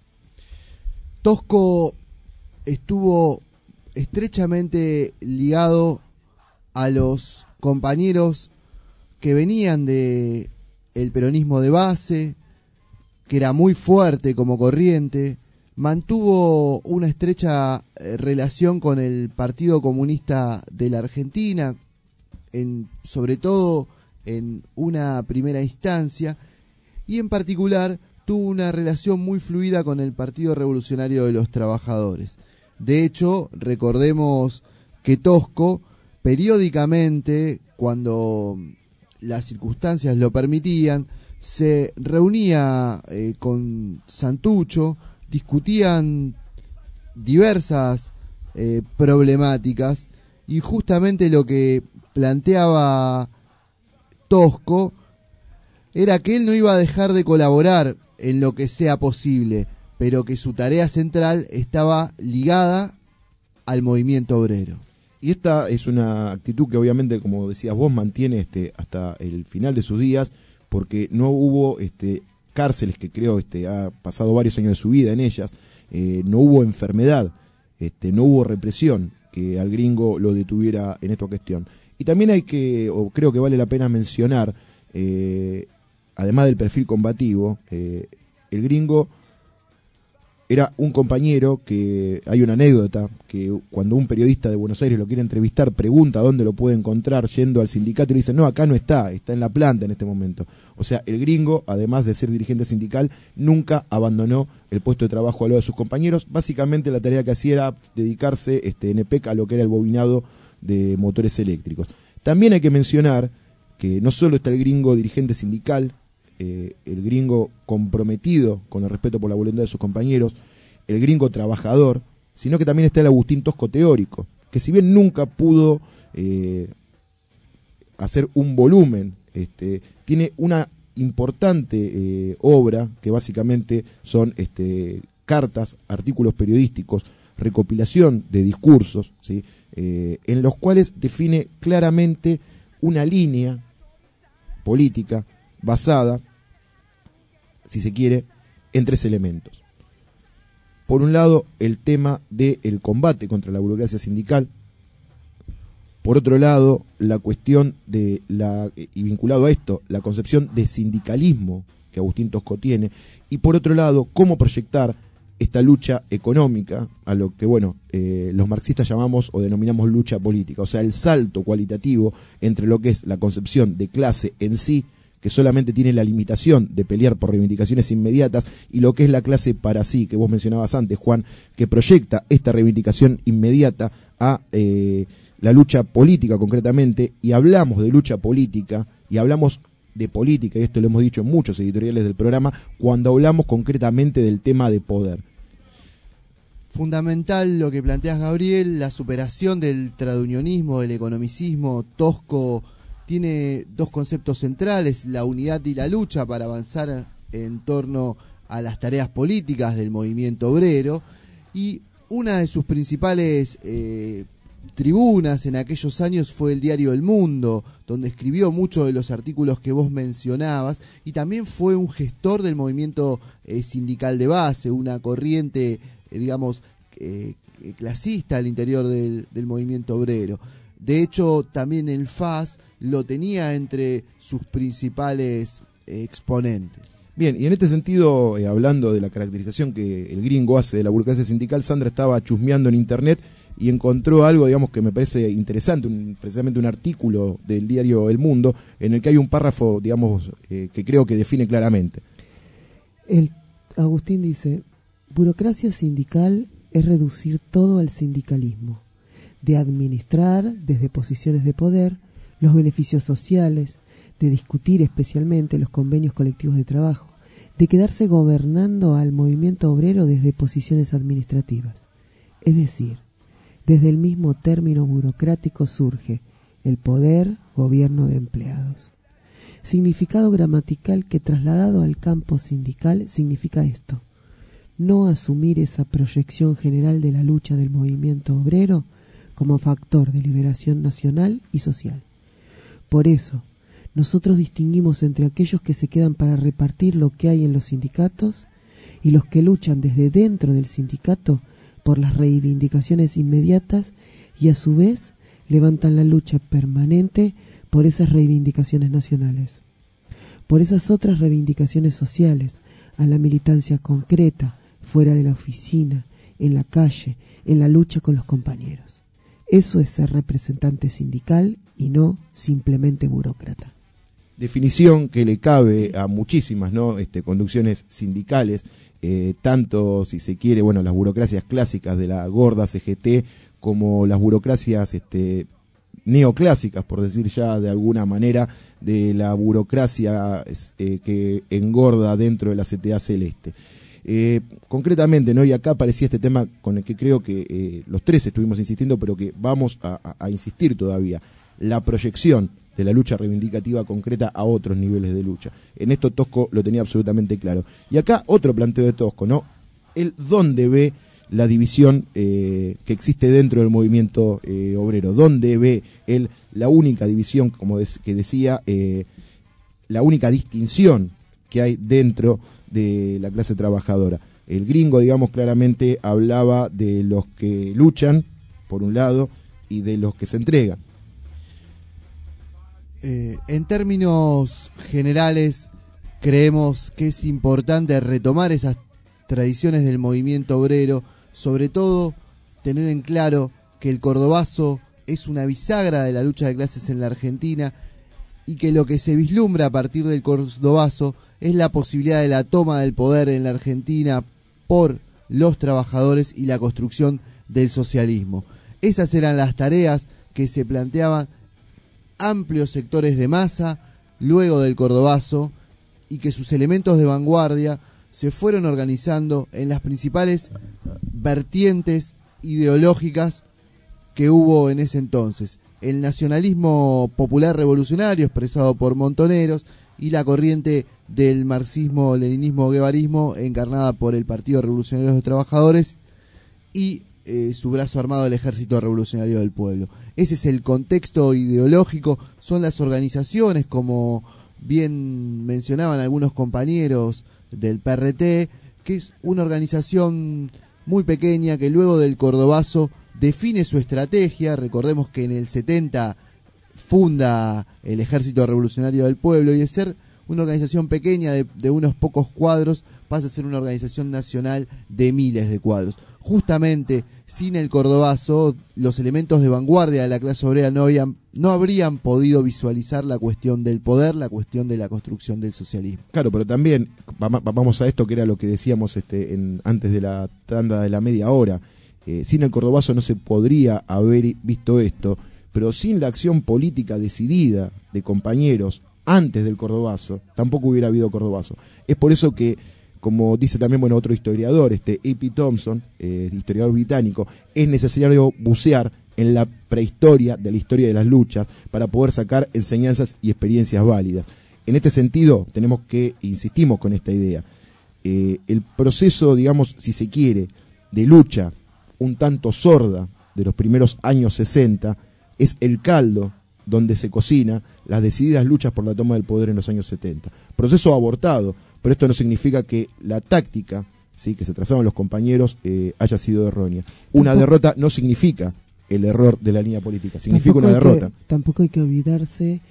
Tosco estuvo estrechamente ligado a los compañeros que venían de el peronismo de base, que era muy fuerte como corriente, mantuvo una estrecha relación con el Partido Comunista de la Argentina, sobre todo en una primera instancia, y en particular tuvo una relación muy fluida con el Partido Revolucionario de los Trabajadores. De hecho, recordemos que Tosco periódicamente, cuando las circunstancias lo permitían, se reunía con Santucho, discutían diversas problemáticas, y justamente lo que planteaba Tosco era que él no iba a dejar de colaborar en lo que sea posible, pero que su tarea central estaba ligada al movimiento obrero. Y esta es una actitud que obviamente, como decías vos, mantiene hasta el final de sus días, porque no hubo cárceles, que creo ha pasado varios años de su vida en ellas, no hubo enfermedad, no hubo represión que al gringo lo detuviera en esta cuestión. Y también creo que vale la pena mencionar, además del perfil combativo, el gringo era un compañero que, hay una anécdota, que cuando un periodista de Buenos Aires lo quiere entrevistar, pregunta dónde lo puede encontrar, yendo al sindicato, y le dicen, no, acá no está en la planta en este momento. O sea, el gringo, además de ser dirigente sindical, nunca abandonó el puesto de trabajo al lado de sus compañeros. Básicamente la tarea que hacía era dedicarse en EPEC a lo que era el bobinado de motores eléctricos. También hay que mencionar que no solo está el gringo dirigente sindical, el gringo comprometido con el respeto por la voluntad de sus compañeros, el gringo trabajador, sino que también está el Agustín Tosco teórico, que si bien nunca pudo hacer un volumen, tiene una importante obra que básicamente son cartas, artículos periodísticos, recopilación de discursos, ¿sí?, en los cuales define claramente una línea política basada, si se quiere, en tres elementos. Por un lado, el tema del combate contra la burocracia sindical. Por otro lado, la cuestión y vinculado a esto, la concepción de sindicalismo que Agustín Tosco tiene, y por otro lado, cómo proyectar esta lucha económica a lo que, los marxistas llamamos o denominamos lucha política, o sea, el salto cualitativo entre lo que es la concepción de clase en sí, que solamente tiene la limitación de pelear por reivindicaciones inmediatas, y lo que es la clase para sí, que vos mencionabas antes, Juan, que proyecta esta reivindicación inmediata a la lucha política concretamente, y hablamos de lucha política, y hablamos de política, y esto lo hemos dicho en muchos editoriales del programa, cuando hablamos concretamente del tema de poder. Fundamental lo que planteas, Gabriel, la superación del traduunionismo, del economicismo. Tosco tiene dos conceptos centrales, la unidad y la lucha, para avanzar en torno a las tareas políticas del movimiento obrero, y una de sus principales tribunas en aquellos años fue el diario El Mundo, donde escribió muchos de los artículos que vos mencionabas, y también fue un gestor del movimiento sindical de base, una corriente, clasista al interior del movimiento obrero. De hecho, también el FAS lo tenía entre sus principales exponentes. Bien, y en este sentido, hablando de la caracterización que el gringo hace de la burocracia sindical, Sandra estaba chusmeando en internet y encontró algo, que me parece interesante, precisamente un artículo del diario El Mundo, en el que hay un párrafo, que creo que define claramente. Agustín dice: burocracia sindical es reducir todo al sindicalismo, de administrar desde posiciones de poder los beneficios sociales, de discutir especialmente los convenios colectivos de trabajo, de quedarse gobernando al movimiento obrero desde posiciones administrativas. Es decir, desde el mismo término burocrático surge el poder gobierno de empleados. Significado gramatical que, trasladado al campo sindical, significa esto: no asumir esa proyección general de la lucha del movimiento obrero como factor de liberación nacional y social. Por eso, nosotros distinguimos entre aquellos que se quedan para repartir lo que hay en los sindicatos y los que luchan desde dentro del sindicato por las reivindicaciones inmediatas y a su vez levantan la lucha permanente por esas reivindicaciones nacionales, por esas otras reivindicaciones sociales, a la militancia concreta, fuera de la oficina, en la calle, en la lucha con los compañeros. Eso es ser representante sindical y no simplemente burócrata. Definición que le cabe a muchísimas conducciones sindicales, tanto, si se quiere, las burocracias clásicas de la gorda CGT, como las burocracias neoclásicas, por decir ya de alguna manera, de la burocracia que engorda dentro de la CTA celeste. Concretamente, y acá aparecía este tema con el que creo que los tres estuvimos insistiendo, pero que vamos a insistir todavía: la proyección de la lucha reivindicativa concreta a otros niveles de lucha. En esto Tosco lo tenía absolutamente claro. Y acá otro planteo de Tosco, Él dónde ve la división que existe dentro del movimiento obrero, dónde ve él la única división, que decía, la única distinción que hay dentro de la clase trabajadora. El gringo, claramente hablaba de los que luchan, por un lado, y de los que se entregan. En términos generales, creemos que es importante retomar esas tradiciones del movimiento obrero, sobre todo tener en claro que el cordobazo es una bisagra de la lucha de clases en la Argentina, y que lo que se vislumbra a partir del cordobazo es la posibilidad de la toma del poder en la Argentina por los trabajadores y la construcción del socialismo. Esas eran las tareas que se planteaban amplios sectores de masa luego del cordobazo, y que sus elementos de vanguardia se fueron organizando en las principales vertientes ideológicas que hubo en ese entonces: el nacionalismo popular revolucionario expresado por Montoneros y la corriente del marxismo, leninismo, guevarismo encarnada por el Partido Revolucionario de los Trabajadores y su brazo armado, el Ejército Revolucionario del Pueblo. Ese es el contexto ideológico, son las organizaciones, como bien mencionaban algunos compañeros del PRT, que es una organización muy pequeña que luego del cordobazo define su estrategia. Recordemos que en el 70 funda el Ejército Revolucionario del Pueblo, y de ser una organización pequeña de unos pocos cuadros pasa a ser una organización nacional de miles de cuadros. Justamente sin el cordobazo, los elementos de vanguardia de la clase obrera no habrían podido visualizar la cuestión del poder, la cuestión de la construcción del socialismo. Claro, pero también vamos a esto que era lo que decíamos antes de la tanda de la media hora. Sin el cordobazo no se podría haber visto esto, pero sin la acción política decidida de compañeros antes del cordobazo, tampoco hubiera habido cordobazo. Es por eso que, como dice también otro historiador, A.P. Thompson, historiador británico, es necesario bucear en la prehistoria de la historia de las luchas para poder sacar enseñanzas y experiencias válidas. En este sentido, insistimos con esta idea. El proceso, digamos, si se quiere, de lucha un tanto sorda de los primeros años 60 es el caldo donde se cocina las decididas luchas por la toma del poder en los años 70. Proceso abortado, pero esto no significa que la táctica, ¿sí?, que se trazaban los compañeros haya sido errónea. Una derrota no significa el error de la línea política, significa una derrota. Tampoco hay que olvidarse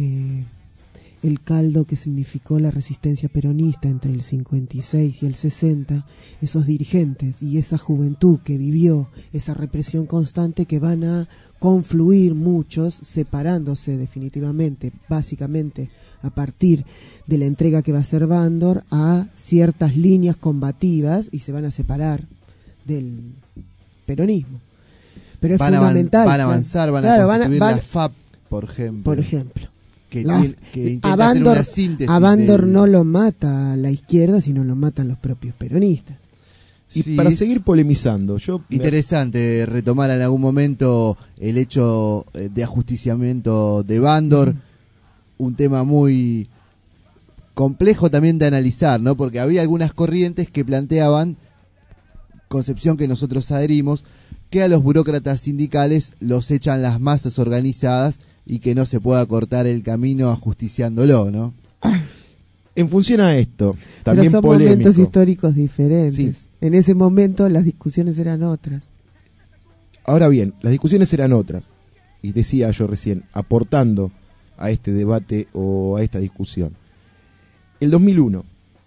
el caldo que significó la resistencia peronista entre el 56 y el 60, esos dirigentes y esa juventud que vivió esa represión constante, que van a confluir muchos, separándose definitivamente, básicamente a partir de la entrega que va a hacer Bandor a ciertas líneas combativas, y se van a separar del peronismo. Pero es fundamental. Van a avanzar, van a constituir la FAP, por ejemplo. Que intenta hacer una síntesis. A Bandor no lo mata la izquierda, sino lo matan los propios peronistas. Y sí, para seguir polemizando, interesante retomar en algún momento el hecho de ajusticiamiento de Bandor, un tema muy complejo también de analizar, ¿no? Porque había algunas corrientes que planteaban, concepción que nosotros adherimos, que a los burócratas sindicales los echan las masas organizadas y que no se pueda cortar el camino ajusticiándolo, ¿no? En función a esto, también pero son polémico. Momentos históricos diferentes. Sí. En ese momento las discusiones eran otras. Ahora bien, las discusiones eran otras. Y decía yo recién, aportando a este debate o a esta discusión. El 2001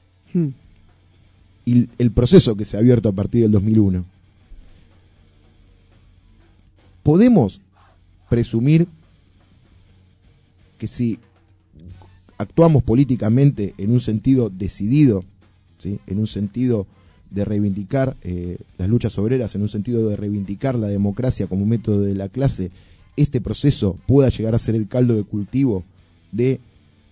y el proceso que se ha abierto a partir del 2001. Podemos presumir que si actuamos políticamente en un sentido decidido, ¿sí?, en un sentido de reivindicar las luchas obreras, en un sentido de reivindicar la democracia como método de la clase, este proceso pueda llegar a ser el caldo de cultivo de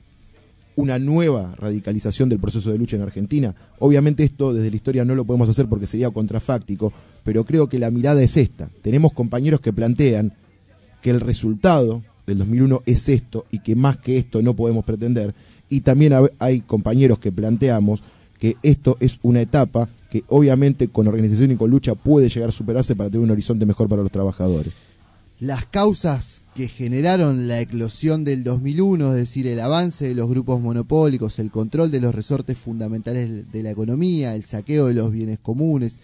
una nueva radicalización del proceso de lucha en Argentina. Obviamente esto desde la historia no lo podemos hacer porque sería contrafáctico, pero creo que la mirada es esta. Tenemos compañeros que plantean que el resultado del 2001 es esto y que más que esto no podemos pretender, y también hay compañeros que planteamos que esto es una etapa que obviamente con organización y con lucha puede llegar a superarse para tener un horizonte mejor para los trabajadores. Las causas que generaron la eclosión del 2001, es decir, el avance de los grupos monopólicos, el control de los resortes fundamentales de la economía, el saqueo de los bienes comunes,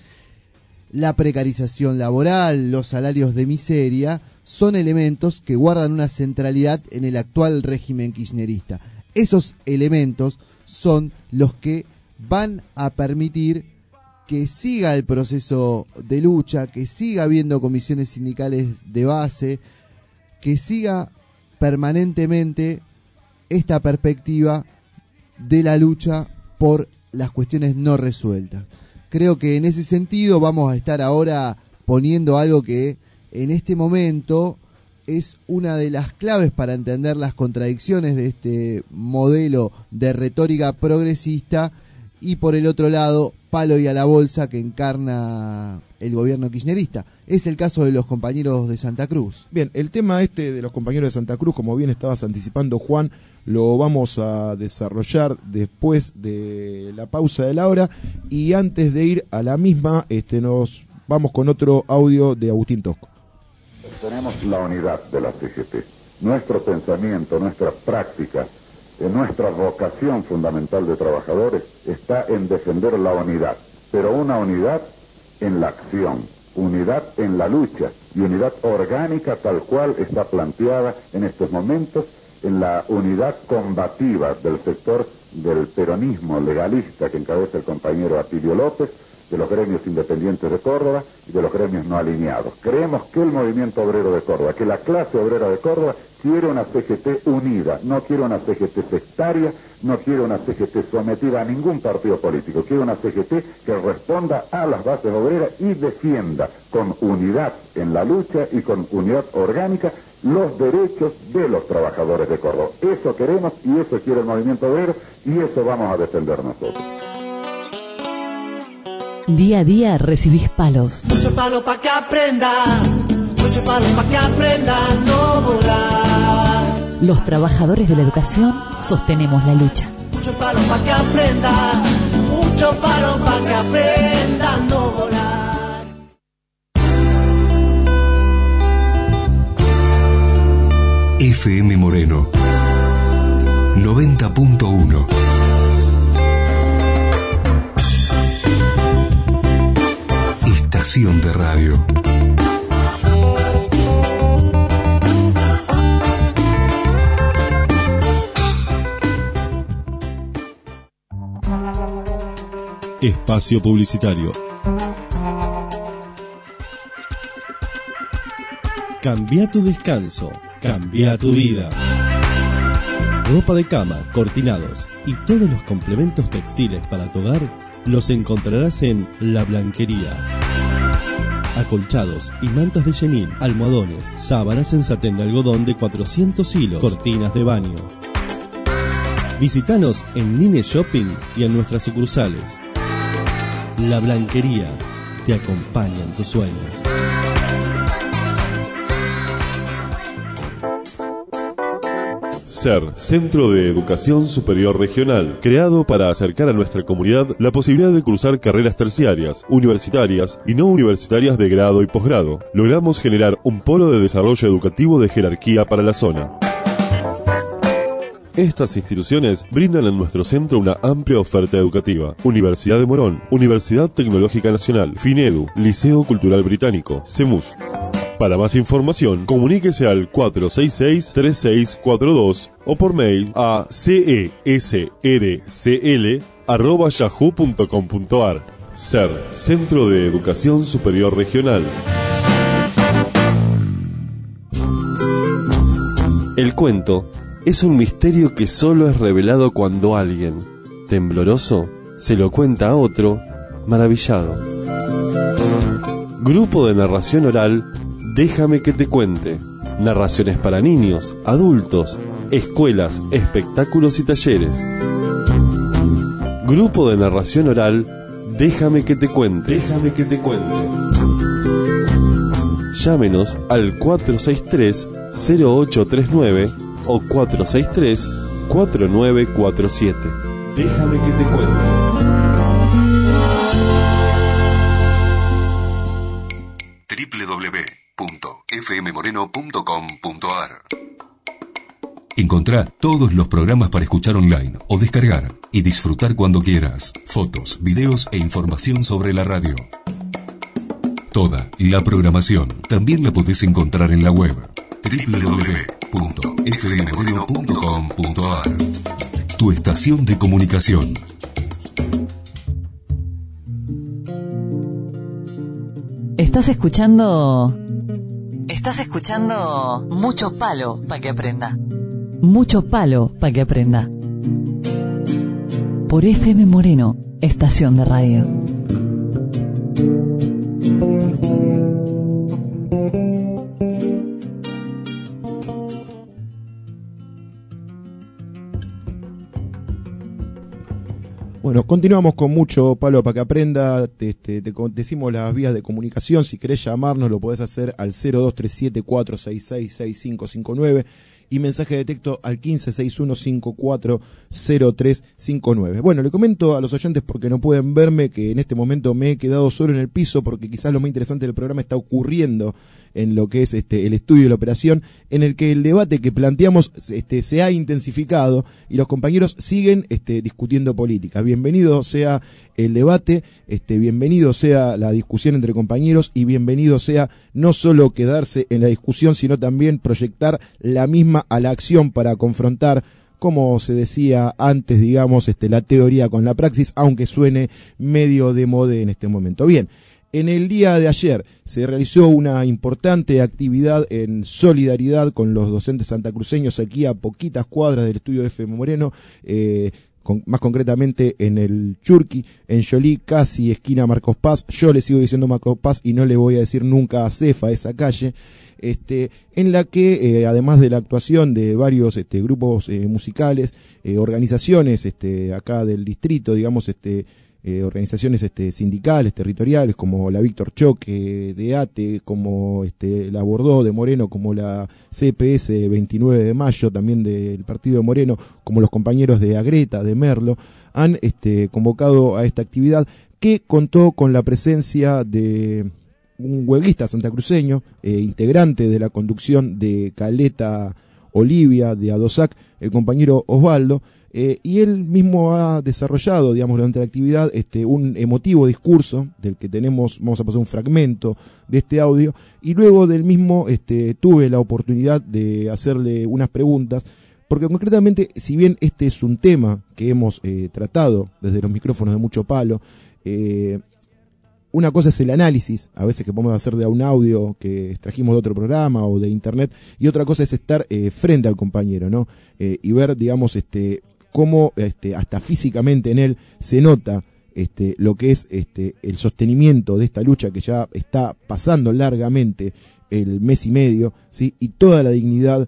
la precarización laboral, los salarios de miseria, son elementos que guardan una centralidad en el actual régimen kirchnerista. Esos elementos son los que van a permitir que siga el proceso de lucha, que siga habiendo comisiones sindicales de base, que siga permanentemente esta perspectiva de la lucha por las cuestiones no resueltas. Creo que en ese sentido vamos a estar ahora poniendo algo que en este momento es una de las claves para entender las contradicciones de este modelo de retórica progresista y por el otro lado, palo y a la bolsa que encarna el gobierno kirchnerista. Es el caso de los compañeros de Santa Cruz. Bien, el tema de los compañeros de Santa Cruz, como bien estabas anticipando, Juan, lo vamos a desarrollar después de la pausa de la hora, y antes de ir a la misma, nos vamos con otro audio de Agustín Tosco. Tenemos la unidad de la CGT. Nuestro pensamiento, nuestras prácticas, nuestra vocación fundamental de trabajadores está en defender la unidad, pero una unidad en la acción, unidad en la lucha y unidad orgánica tal cual está planteada en estos momentos en la unidad combativa del sector del peronismo legalista que encabeza el compañero Atilio López, de los gremios independientes de Córdoba y de los gremios no alineados. Creemos que el movimiento obrero de Córdoba, que la clase obrera de Córdoba quiere una CGT unida, no quiere una CGT sectaria, no quiere una CGT sometida a ningún partido político, quiere una CGT que responda a las bases obreras y defienda con unidad en la lucha y con unidad orgánica los derechos de los trabajadores de Córdoba. Eso queremos y eso quiere el movimiento obrero y eso vamos a defender nosotros. Día a día recibís palos. Mucho palo pa' que aprenda, mucho palo pa' que aprenda a no volar. Los trabajadores de la educación sostenemos la lucha. Mucho palo pa' que aprenda, mucho palo pa' que aprenda a no volar. FM Moreno 90.1. Estación de radio. Espacio publicitario. Cambia tu descanso, cambia tu vida. Ropa de cama, cortinados y todos los complementos textiles para tu hogar los encontrarás en La Blanquería. Acolchados y mantas de chenil, almohadones, sábanas en satén de algodón de 400 hilos, cortinas de baño. Visítanos en Nine Shopping y en nuestras sucursales. La Blanquería te acompaña en tus sueños. CER, Centro de Educación Superior Regional, creado para acercar a nuestra comunidad la posibilidad de cursar carreras terciarias, universitarias y no universitarias de grado y posgrado. Logramos generar un polo de desarrollo educativo de jerarquía para la zona. Estas instituciones brindan en nuestro centro una amplia oferta educativa. Universidad de Morón, Universidad Tecnológica Nacional, FINEDU, Liceo Cultural Británico, CEMUS. Para más información, comuníquese al 466-3642 o por mail a cesrcl@yahoo.com.ar. CER, Centro de Educación Superior Regional. El cuento es un misterio que solo es revelado cuando alguien, tembloroso, se lo cuenta a otro, maravillado. Grupo de narración oral, Déjame que te cuente. Narraciones para niños, adultos, escuelas, espectáculos y talleres. Grupo de narración oral, Déjame que te cuente. Déjame que te cuente. Llámenos al 463-0839 o 463-4947. Déjame que te cuente. www.fmmoreno.com.ar. Encontrá todos los programas para escuchar online o descargar y disfrutar cuando quieras. Fotos, videos e información sobre la radio. Toda la programación también la podés encontrar en la web www.fmmoreno.com.ar. Tu estación de comunicación. Estás escuchando Mucho Palo para que aprenda. Mucho Palo para que aprenda. Por FM Moreno, estación de radio. Bueno, continuamos con Mucho Palo para que aprenda. Te decimos las vías de comunicación. Si querés llamarnos, lo podés hacer al 0237-466-6559. y mensaje de texto al 1561540359. Bueno, le comento a los oyentes, porque no pueden verme, que en este momento me he quedado solo en el piso, porque quizás lo más interesante del programa está ocurriendo en lo que es el estudio de la operación, en el que el debate que planteamos se ha intensificado y los compañeros siguen discutiendo política. Bienvenido sea el debate, bienvenido sea la discusión entre compañeros y bienvenido sea no solo quedarse en la discusión, sino también proyectar la misma a la acción para confrontar, como se decía antes, digamos, la teoría con la praxis, aunque suene medio de moda en este momento. Bien. En el día de ayer se realizó una importante actividad en solidaridad con los docentes santacruceños aquí a poquitas cuadras del estudio de FM Moreno, más concretamente en el Churqui, en Yolí, casi esquina Marcos Paz. Yo le sigo diciendo Marcos Paz y no le voy a decir nunca a Cefa, esa calle, en la que además de la actuación de varios grupos musicales, organizaciones acá del distrito, digamos, organizaciones sindicales, territoriales, como la Víctor Choque de ATE, como la Bordeaux de Moreno, como la CPS 29 de Mayo, también del partido de Moreno, como los compañeros de Agreta, de Merlo, han convocado a esta actividad que contó con la presencia de un huelguista santacruceño, integrante de la conducción de Caleta Olivia, de ADOSAC, el compañero Osvaldo, y él mismo ha desarrollado, digamos, durante la actividad un emotivo discurso del que vamos a pasar un fragmento de este audio, y luego del mismo tuve la oportunidad de hacerle unas preguntas, porque concretamente, si bien este es un tema que hemos tratado desde los micrófonos de Mucho Palo, una cosa es el análisis, a veces que podemos hacer de un audio que extrajimos de otro programa o de internet, y otra cosa es estar frente al compañero, ¿no? Y ver, digamos, cómo hasta físicamente en él se nota lo que es el sostenimiento de esta lucha que ya está pasando largamente el mes y medio, ¿sí? Y toda la dignidad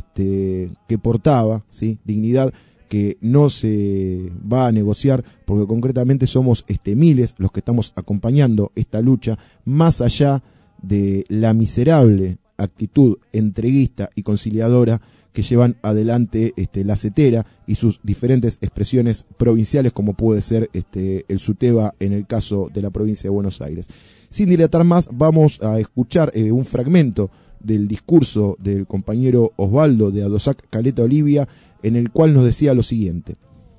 que portaba, ¿sí? Dignidad que no se va a negociar, porque concretamente somos miles los que estamos acompañando esta lucha, más allá de la miserable actitud entreguista y conciliadora que llevan adelante la CETERA y sus diferentes expresiones provinciales, como puede ser el SUTEBA en el caso de la provincia de Buenos Aires. Sin dilatar más, vamos a escuchar un fragmento del discurso del compañero Osvaldo de ADOSAC Caleta Olivia, en el cual nos decía lo siguiente.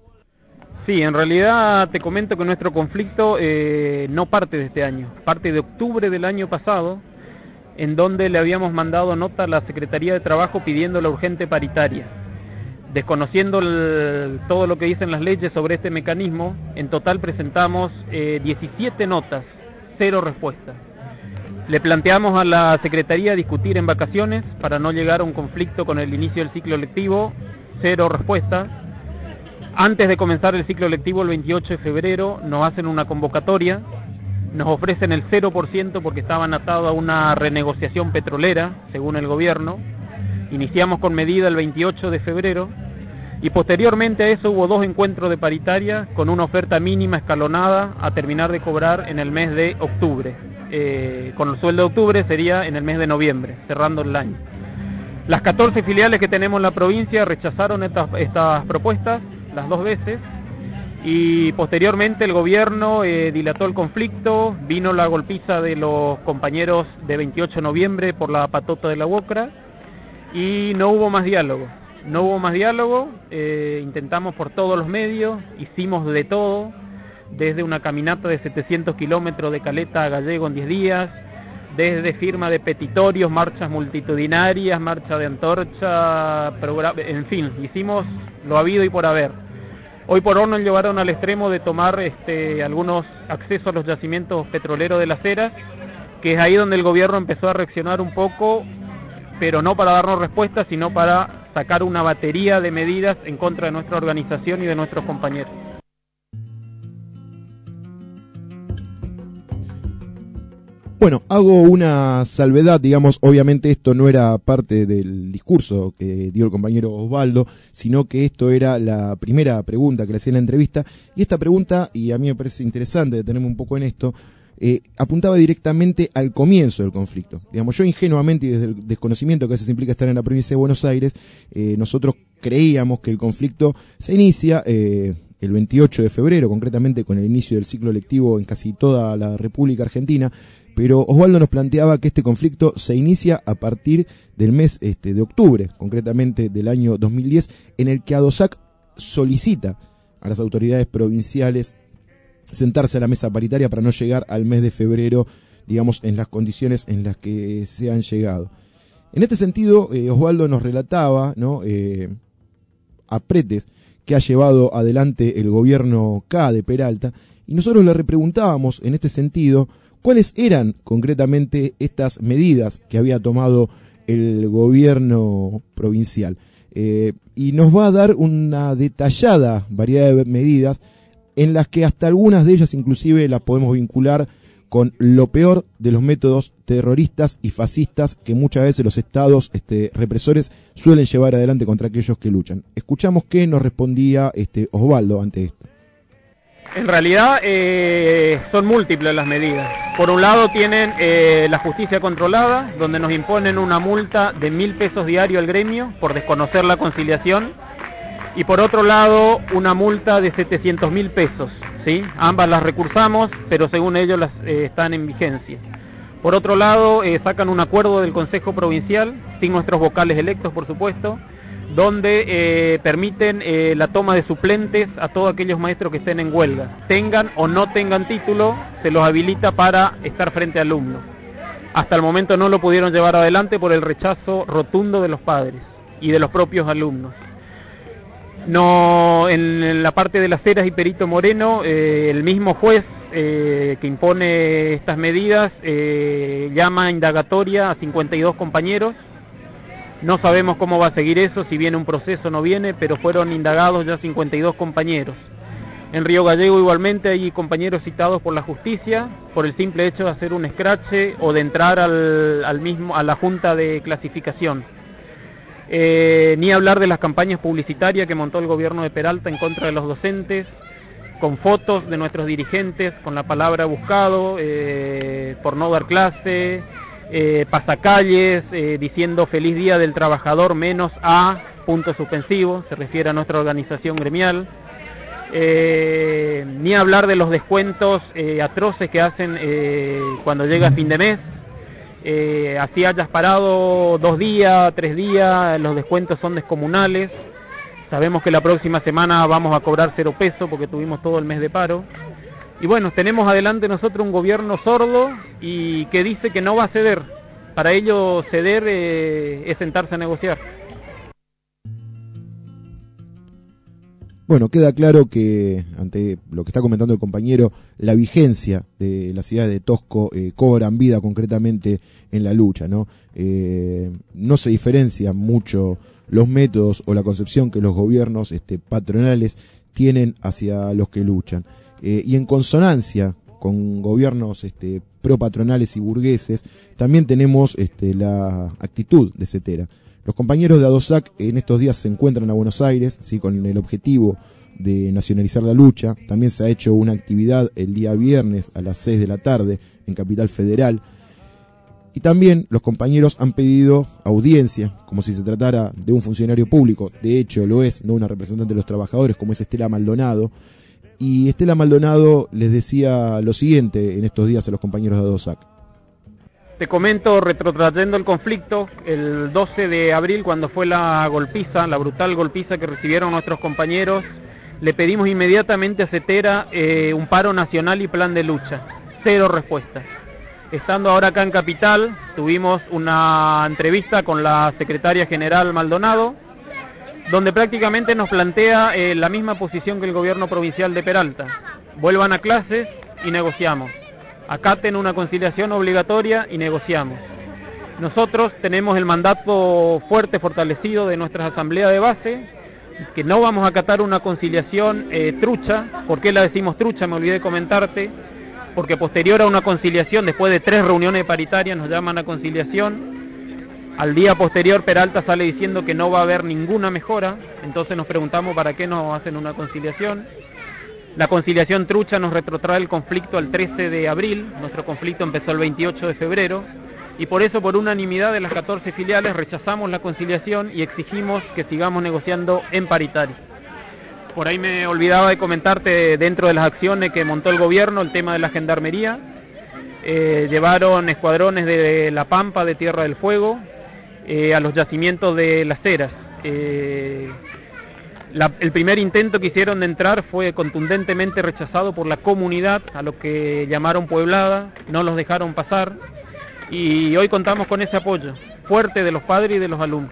Sí, en realidad te comento que nuestro conflicto no parte de este año, parte de octubre del año pasado, en donde le habíamos mandado nota a la Secretaría de Trabajo pidiendo la urgente paritaria. Desconociendo todo lo que dicen las leyes sobre este mecanismo, en total presentamos 17 notas, 0 respuestas. Le planteamos a la Secretaría discutir en vacaciones para no llegar a un conflicto con el inicio del ciclo lectivo, 0 respuestas. Antes de comenzar el ciclo lectivo, el 28 de febrero, nos hacen una convocatoria, nos ofrecen el 0% porque estaban atados a una renegociación petrolera, según el gobierno. Iniciamos con medida el 28 de febrero y posteriormente a eso hubo 2 encuentros de paritaria con una oferta mínima escalonada a terminar de cobrar en el mes de octubre. Con el sueldo de octubre sería en el mes de noviembre, cerrando el año. Las 14 filiales que tenemos en la provincia rechazaron estas propuestas las 2 veces. Y posteriormente el gobierno dilató el conflicto, vino la golpiza de los compañeros de 28 de noviembre por la patota de la UOCRA y no hubo más diálogo. Intentamos por todos los medios, hicimos de todo, desde una caminata de 700 kilómetros de Caleta a Gallego en 10 días, desde firma de petitorios, marchas multitudinarias, marcha de antorcha, en fin, hicimos lo habido y por haber. Hoy por hoy nos llevaron al extremo de tomar algunos accesos a los yacimientos petroleros de las Heras, que es ahí donde el gobierno empezó a reaccionar un poco, pero no para darnos respuestas, sino para sacar una batería de medidas en contra de nuestra organización y de nuestros compañeros. Bueno, hago una salvedad, digamos, obviamente esto no era parte del discurso que dio el compañero Osvaldo, sino que esto era la primera pregunta que le hacía en la entrevista, y esta pregunta, y a mí me parece interesante detenerme un poco en esto, apuntaba directamente al comienzo del conflicto. Digamos, yo ingenuamente y desde el desconocimiento que a veces implica estar en la provincia de Buenos Aires, nosotros creíamos que el conflicto se inicia el 28 de febrero, concretamente con el inicio del ciclo lectivo en casi toda la República Argentina, pero Osvaldo nos planteaba que este conflicto se inicia a partir del mes de octubre, concretamente del año 2010, en el que ADOSAC solicita a las autoridades provinciales sentarse a la mesa paritaria para no llegar al mes de febrero, digamos, en las condiciones en las que se han llegado. En este sentido, Osvaldo nos relataba, ¿no?, apretes que ha llevado adelante el gobierno K de Peralta, y nosotros le repreguntábamos en este sentido cuáles eran concretamente estas medidas que había tomado el gobierno provincial. Y nos va a dar una detallada variedad de medidas en las que hasta algunas de ellas inclusive las podemos vincular con lo peor de los métodos terroristas y fascistas que muchas veces los estados represores suelen llevar adelante contra aquellos que luchan. Escuchamos qué nos respondía Osvaldo ante esto. En realidad son múltiples las medidas. Por un lado tienen la justicia controlada, donde nos imponen una multa de 1.000 pesos diario al gremio por desconocer la conciliación, y por otro lado una multa de 700.000 pesos, ¿sí? Ambas las recursamos, pero según ellos están en vigencia. Por otro lado sacan un acuerdo del Consejo Provincial, sin nuestros vocales electos por supuesto, donde permiten la toma de suplentes a todos aquellos maestros que estén en huelga. Tengan o no tengan título, se los habilita para estar frente a alumnos. Hasta el momento no lo pudieron llevar adelante por el rechazo rotundo de los padres y de los propios alumnos. No, en la parte de las Heras y Perito Moreno, el mismo juez que impone estas medidas llama indagatoria a 52 compañeros. No sabemos cómo va a seguir eso, si viene un proceso o no viene, pero fueron indagados ya 52 compañeros. En Río Gallego igualmente hay compañeros citados por la justicia por el simple hecho de hacer un escrache o de entrar a la junta de clasificación. Ni hablar de las campañas publicitarias que montó el gobierno de Peralta en contra de los docentes, con fotos de nuestros dirigentes, con la palabra buscado, por no dar clase, pasacalles, diciendo feliz día del trabajador menos a punto suspensivo, se refiere a nuestra organización gremial. Ni hablar de los descuentos atroces que hacen cuando llega fin de mes. Así hayas parado 2 días, 3 días, los descuentos son descomunales. Sabemos que la próxima semana vamos a cobrar 0 pesos porque tuvimos todo el mes de paro. Y bueno, tenemos adelante nosotros un gobierno sordo y que dice que no va a ceder. Para ello ceder es sentarse a negociar. Bueno, queda claro que ante lo que está comentando el compañero, la vigencia de la ciudad de Tosco cobran vida concretamente en la lucha, ¿no? No se diferencian mucho los métodos o la concepción que los gobiernos patronales tienen hacia los que luchan. Y en consonancia con gobiernos pro-patronales y burgueses, también tenemos la actitud de Cetera. Los compañeros de ADOSAC en estos días se encuentran a Buenos Aires, ¿sí?, con el objetivo de nacionalizar la lucha. También se ha hecho una actividad el día viernes a las 6 de la tarde en Capital Federal. Y también los compañeros han pedido audiencia, como si se tratara de un funcionario público. De hecho lo es, no una representante de los trabajadores como es Estela Maldonado. Y Estela Maldonado les decía lo siguiente en estos días a los compañeros de ADOSAC. Te comento, retrotrayendo el conflicto, el 12 de abril, cuando fue la golpiza, la brutal golpiza que recibieron nuestros compañeros, le pedimos inmediatamente a Cetera un paro nacional y plan de lucha. 0 respuestas. Estando ahora acá en Capital, tuvimos una entrevista con la secretaria general Maldonado, donde prácticamente nos plantea la misma posición que el gobierno provincial de Peralta. Vuelvan a clases y negociamos. Acaten una conciliación obligatoria y negociamos. Nosotros tenemos el mandato fuerte, fortalecido de nuestra asamblea de base, que no vamos a acatar una conciliación trucha. ¿Por qué la decimos trucha? Me olvidé de comentarte. Porque posterior a una conciliación, después de 3 reuniones paritarias, nos llaman a conciliación. Al día posterior Peralta sale diciendo que no va a haber ninguna mejora. Entonces nos preguntamos para qué nos hacen una conciliación. La conciliación trucha nos retrotrae el conflicto al 13 de abril, nuestro conflicto empezó el 28 de febrero, y por eso por unanimidad de las 14 filiales rechazamos la conciliación y exigimos que sigamos negociando en paritaria. Por ahí me olvidaba de comentarte, dentro de las acciones que montó el gobierno, el tema de la gendarmería. Llevaron escuadrones de La Pampa, de Tierra del Fuego, a los yacimientos de Las Heras. El primer intento que hicieron de entrar fue contundentemente rechazado por la comunidad, a lo que llamaron pueblada, no los dejaron pasar, y hoy contamos con ese apoyo fuerte de los padres y de los alumnos.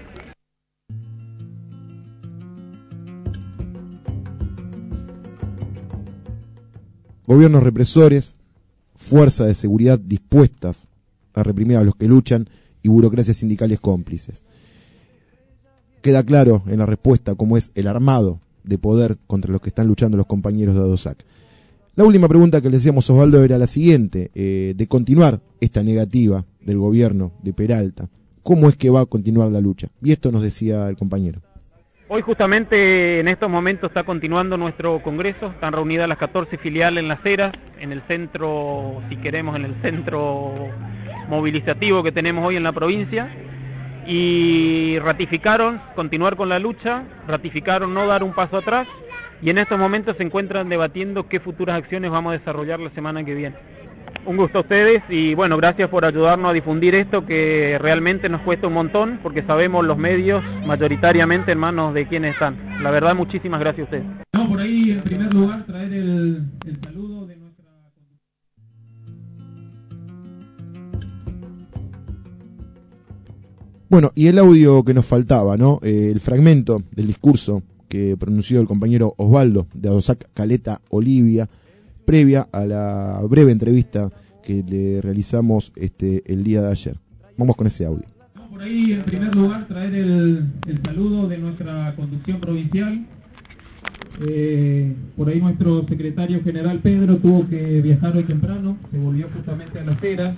Gobiernos represores, fuerzas de seguridad dispuestas a reprimir a los que luchan y burocracias sindicales cómplices. Queda claro en la respuesta cómo es el armado de poder contra los que están luchando los compañeros de ADOSAC. La última pregunta que le decíamos a Osvaldo era la siguiente, de continuar esta negativa del gobierno de Peralta. ¿Cómo es que va a continuar la lucha? Y esto nos decía el compañero. Hoy justamente en estos momentos está continuando nuestro congreso, están reunidas las 14 filiales en Las Heras, en el centro, si queremos, en el centro movilizativo que tenemos hoy en la provincia, y ratificaron continuar con la lucha, ratificaron no dar un paso atrás, y en estos momentos se encuentran debatiendo qué futuras acciones vamos a desarrollar la semana que viene. Un gusto a ustedes y bueno, gracias por ayudarnos a difundir esto que realmente nos cuesta un montón porque sabemos los medios mayoritariamente en manos de quienes están. La verdad, muchísimas gracias a ustedes. Vamos por ahí, en primer lugar, traer el saludo de nuestra... Bueno, y el audio que nos faltaba, ¿no? El fragmento del discurso que pronunció el compañero Osvaldo de ADOSAC Caleta Olivia, previa a la breve entrevista que le realizamos el día de ayer. Vamos con ese audio. Vamos por ahí, en primer lugar, traer el saludo de nuestra conducción provincial. Por ahí nuestro secretario general Pedro tuvo que viajar hoy temprano, se volvió justamente a Las Heras.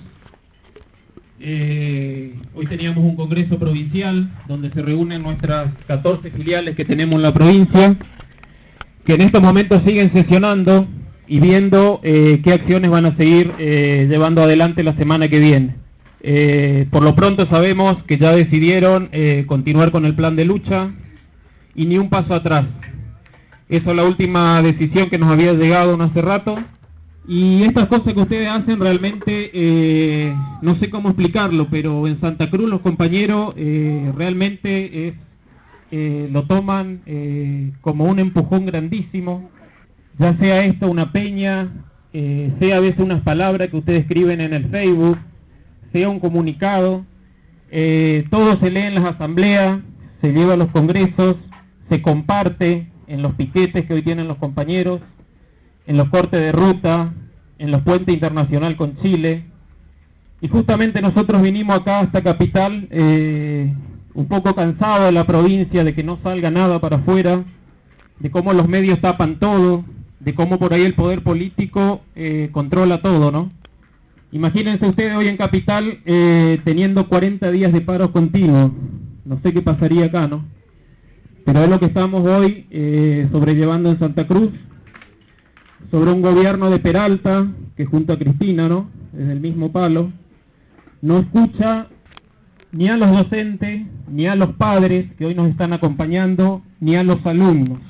Hoy teníamos un congreso provincial donde se reúnen nuestras 14 filiales que tenemos en la provincia, que en estos momentos siguen sesionando y viendo qué acciones van a seguir llevando adelante la semana que viene. Por lo pronto sabemos que ya decidieron continuar con el plan de lucha y ni un paso atrás. Esa es la última decisión que nos había llegado hace rato. Y estas cosas que ustedes hacen realmente, no sé cómo explicarlo, pero en Santa Cruz los compañeros realmente lo toman como un empujón grandísimo. Ya sea esto una peña, sea a veces unas palabras que ustedes escriben en el Facebook, sea un comunicado, todo se lee en las asambleas, se lleva a los congresos, se comparte en los piquetes que hoy tienen los compañeros, en los cortes de ruta, en los puentes internacional con Chile, y justamente nosotros vinimos acá a esta capital un poco cansados de la provincia, de que no salga nada para afuera, de cómo los medios tapan todo, de cómo por ahí el poder político controla todo, ¿no? Imagínense ustedes hoy en Capital teniendo 40 días de paro continuo. No sé qué pasaría acá, ¿no? Pero es lo que estamos hoy sobrellevando en Santa Cruz, sobre un gobierno de Peralta, que junto a Cristina, ¿no?, es el mismo palo, no escucha ni a los docentes, ni a los padres que hoy nos están acompañando, ni a los alumnos.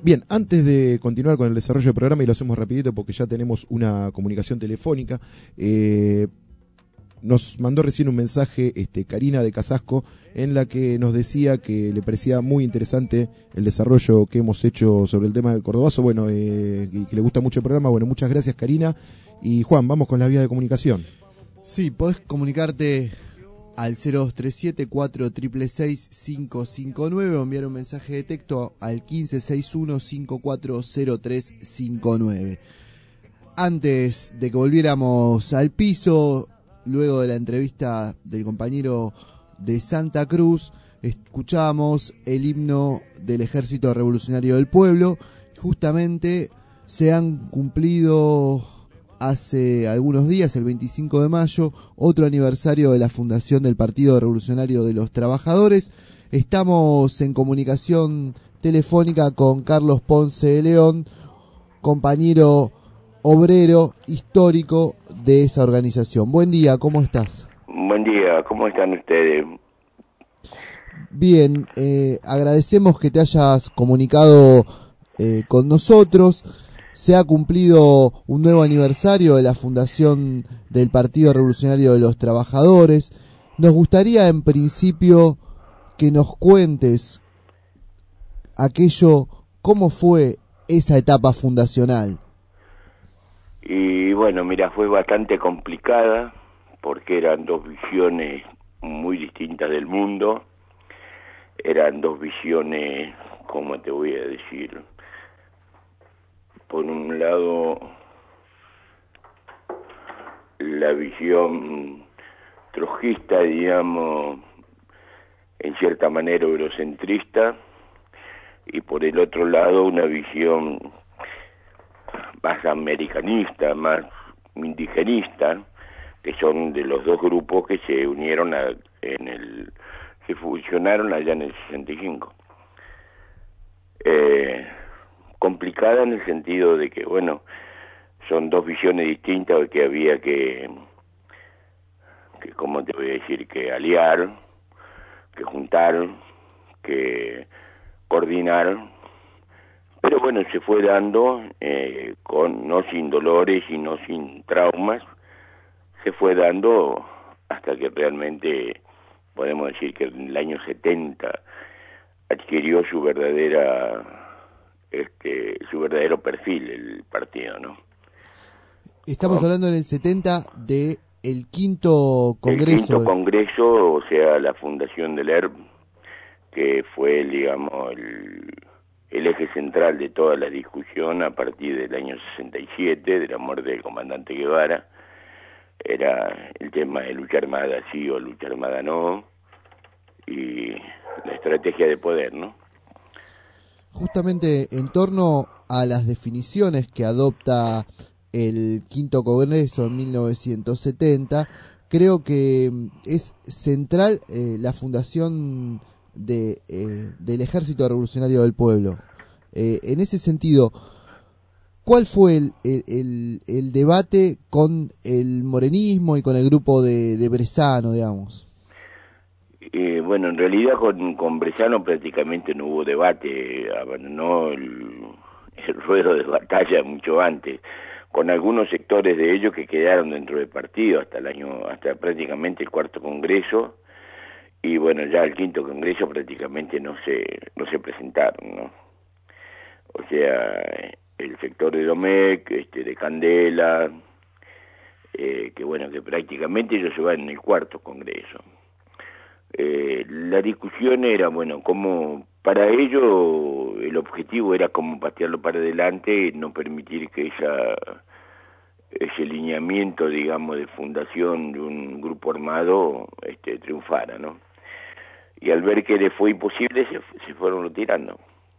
Bien, antes de continuar con el desarrollo del programa, y lo hacemos rapidito porque ya tenemos una comunicación telefónica, nos mandó recién un mensaje Karina de Casasco, en la que nos decía que le parecía muy interesante el desarrollo que hemos hecho sobre el tema del Cordobazo, bueno, y que le gusta mucho el programa. Bueno, muchas gracias, Karina. Y Juan, vamos con la vía de comunicación. Sí, podés comunicarte al 0237-4666-559 o enviar un mensaje de texto al 1561-540359. Antes de que volviéramos al piso, luego de la entrevista del compañero de Santa Cruz, escuchábamos el himno del Ejército Revolucionario del Pueblo. Justamente se han cumplido hace algunos días, el 25 de mayo, otro aniversario de la fundación del Partido Revolucionario de los Trabajadores. Estamos en comunicación telefónica con Carlos Ponce de León, compañero obrero histórico de esa organización. Buen día, ¿cómo estás? Buen día, ¿cómo están ustedes? Bien, agradecemos que te hayas comunicado con nosotros. Se ha cumplido un nuevo aniversario de la fundación del Partido Revolucionario de los Trabajadores. Nos gustaría, en principio, que nos cuentes cómo fue esa etapa fundacional. Y bueno, mira, fue bastante complicada porque eran dos visiones muy distintas del mundo. Eran dos visiones, ¿cómo te voy a decir? Por un lado, la visión trotskista, digamos, en cierta manera eurocentrista, y por el otro lado una visión más americanista, más indigenista, que son de los dos grupos que se unieron se fusionaron allá en el 65. Complicada en el sentido de que, bueno, son dos visiones distintas que había que ¿cómo te voy a decir?, que aliar, que juntar, que coordinar, pero bueno, se fue dando no sin dolores y no sin traumas, se fue dando hasta que realmente podemos decir que en el año 70 adquirió su verdadero perfil el partido, ¿no? Estamos hablando en el 70 de el quinto congreso. El quinto congreso, o sea, la fundación del ERP, que fue, digamos, el eje central de toda la discusión a partir del año 67, de la muerte del comandante Guevara. Era el tema de lucha armada sí o lucha armada no, y la estrategia de poder, ¿no? Justamente en torno a las definiciones que adopta el quinto congreso en 1970, creo que es central la fundación del Ejército Revolucionario del Pueblo. En ese sentido, ¿cuál fue el debate con el morenismo y con el grupo de Brezano, digamos? Bueno, en realidad con Brezano prácticamente no hubo debate, abandonó el ruedo de batalla mucho antes, con algunos sectores de ellos que quedaron dentro del partido hasta prácticamente el cuarto congreso, y bueno, ya el quinto congreso prácticamente no se presentaron, ¿no? O sea, el sector de Domecq, de Candela, que bueno, que prácticamente ellos se van en el cuarto congreso. La discusión era, bueno, como para ellos el objetivo era como patearlo para adelante, no permitir que ese lineamiento, digamos, de fundación de un grupo armado triunfara, ¿no? Y al ver que le fue imposible, se fueron retirando.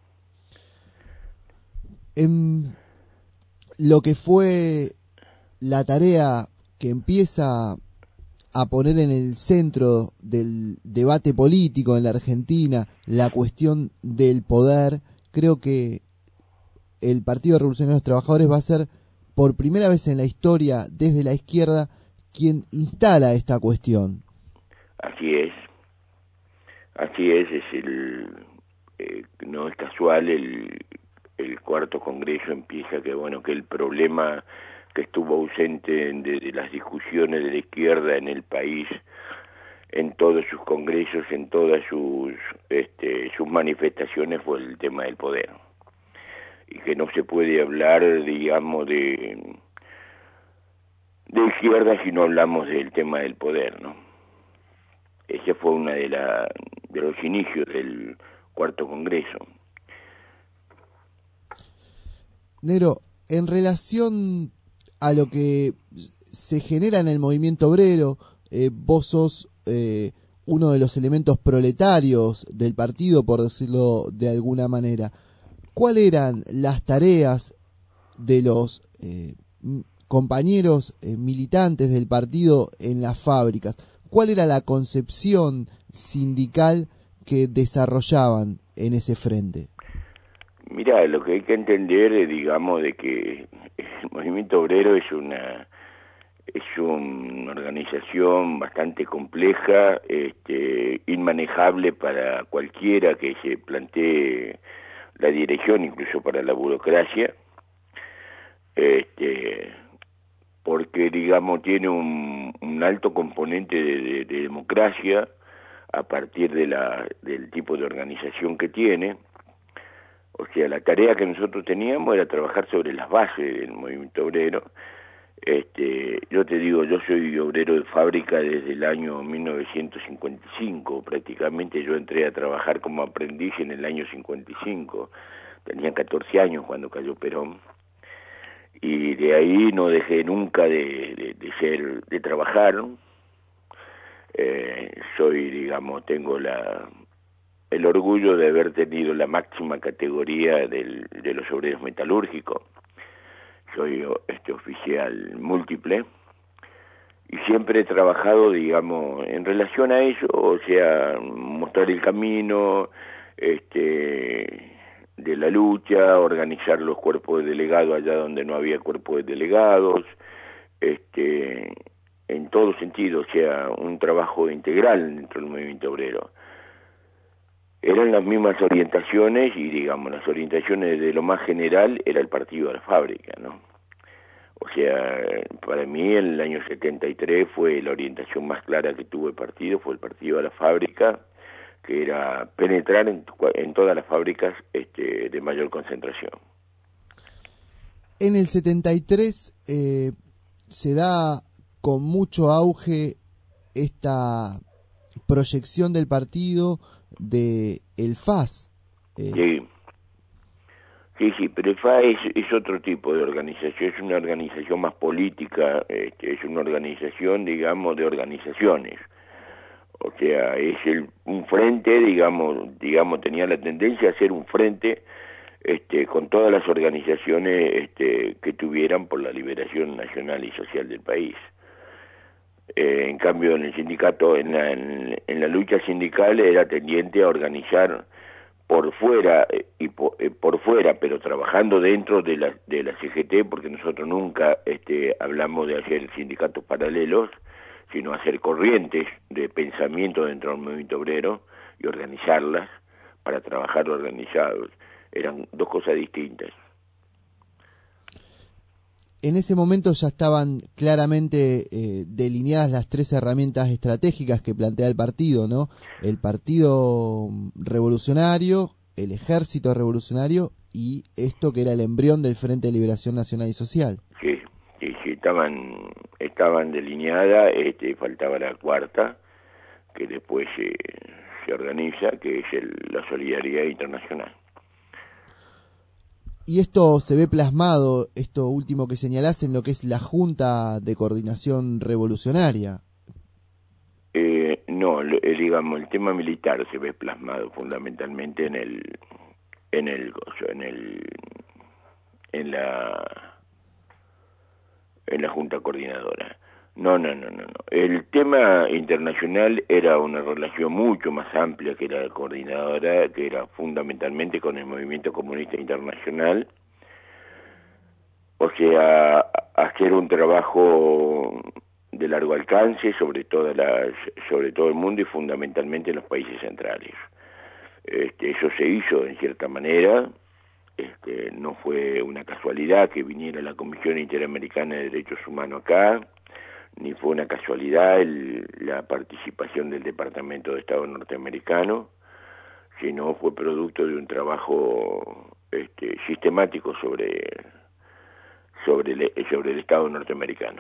Lo que fue la tarea que empieza a poner en el centro del debate político en la Argentina la cuestión del poder, creo que el Partido Revolucionario de los Trabajadores va a ser por primera vez en la historia desde la izquierda quien instala esta cuestión. Así es, no es casual el cuarto congreso empieza que el problema que estuvo ausente de las discusiones de la izquierda en el país, en todos sus congresos, en todas sus manifestaciones, fue el tema del poder. Y que no se puede hablar, digamos, de izquierda si no hablamos del tema del poder, ¿no? Ese fue uno de los inicios del cuarto congreso. Negro, en relación a lo que se genera en el movimiento obrero, vos sos uno de los elementos proletarios del partido, por decirlo de alguna manera. ¿Cuáles eran las tareas de los compañeros militantes del partido en las fábricas? ¿Cuál era la concepción sindical que desarrollaban en ese frente? Mirá, lo que hay que entender es, digamos, de que el movimiento obrero es una organización bastante compleja, inmanejable para cualquiera que se plantee la dirección, incluso para la burocracia, porque, digamos, tiene un alto componente de democracia a partir del tipo de organización que tiene. O sea, la tarea que nosotros teníamos era trabajar sobre las bases del movimiento obrero. Yo te digo, yo soy obrero de fábrica desde el año 1955, prácticamente yo entré a trabajar como aprendiz en el año 55, tenía 14 años cuando cayó Perón, y de ahí no dejé nunca de trabajar, ¿no? Soy, digamos, tengo el orgullo de haber tenido la máxima categoría de los obreros metalúrgicos. Soy oficial múltiple y siempre he trabajado, digamos, en relación a eso, o sea, mostrar el camino de la lucha, organizar los cuerpos de delegados allá donde no había cuerpos de delegados, en todo sentido, o sea, un trabajo integral dentro del movimiento obrero. Eran las mismas orientaciones y, digamos, las orientaciones de lo más general era el partido de la fábrica, ¿no? O sea, para mí en el año 73 fue la orientación más clara que tuvo el partido, fue el partido de la fábrica, que era penetrar en todas las fábricas de mayor concentración. En el 73 se da con mucho auge esta proyección del partido de el FAS. Sí, pero el FAS es otro tipo de organización, es una organización más política, es una organización, digamos, de organizaciones. O sea, es un frente, digamos, tenía la tendencia a ser un frente con todas las organizaciones que tuvieran por la liberación nacional y social del país. En cambio, en el sindicato, en la lucha sindical era tendiente a organizar por fuera pero trabajando dentro de la CGT, porque nosotros nunca hablamos de hacer sindicatos paralelos, sino hacer corrientes de pensamiento dentro del movimiento obrero y organizarlas para trabajar organizados. Eran dos cosas distintas. En ese momento ya estaban claramente delineadas las tres herramientas estratégicas que plantea el partido, ¿no? El Partido Revolucionario, el Ejército Revolucionario y esto que era el embrión del Frente de Liberación Nacional y Social. Sí, estaban delineadas, faltaba la cuarta, que después se organiza, que es la solidaridad internacional. Y esto se ve plasmado, esto último que señalás, en lo que es la Junta de Coordinación Revolucionaria. No, digamos, el tema militar se ve plasmado fundamentalmente en la Junta Coordinadora. No. El tema internacional era una relación mucho más amplia que la coordinadora, que era fundamentalmente con el Movimiento Comunista Internacional. O sea, hacer un trabajo de largo alcance sobre todo el mundo y fundamentalmente en los países centrales. Eso se hizo en cierta manera, no fue una casualidad que viniera la Comisión Interamericana de Derechos Humanos acá, ni fue una casualidad la participación del Departamento de Estado norteamericano, sino fue producto de un trabajo sistemático sobre el Estado norteamericano.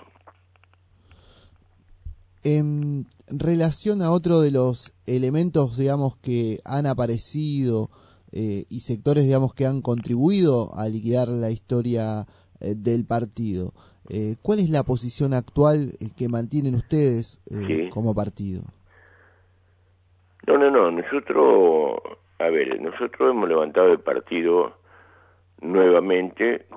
En relación a otro de los elementos, digamos, que han aparecido y sectores, digamos, que han contribuido a liquidar la historia del partido, ¿cuál es la posición actual que mantienen ustedes como partido? No, nosotros hemos levantado el partido nuevamente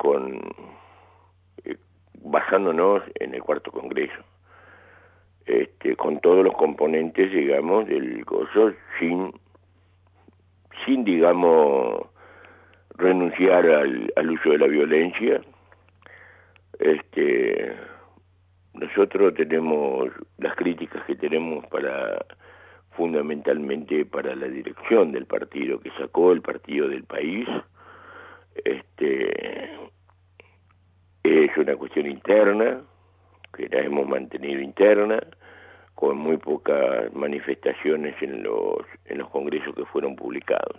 basándonos en el Cuarto Congreso, con todos los componentes, digamos, del gozo, sin digamos, renunciar al uso de la violencia. Nosotros tenemos las críticas que tenemos fundamentalmente para la dirección del partido, que sacó el partido del país. Es una cuestión interna, que la hemos mantenido interna, con muy pocas manifestaciones en los congresos que fueron publicados.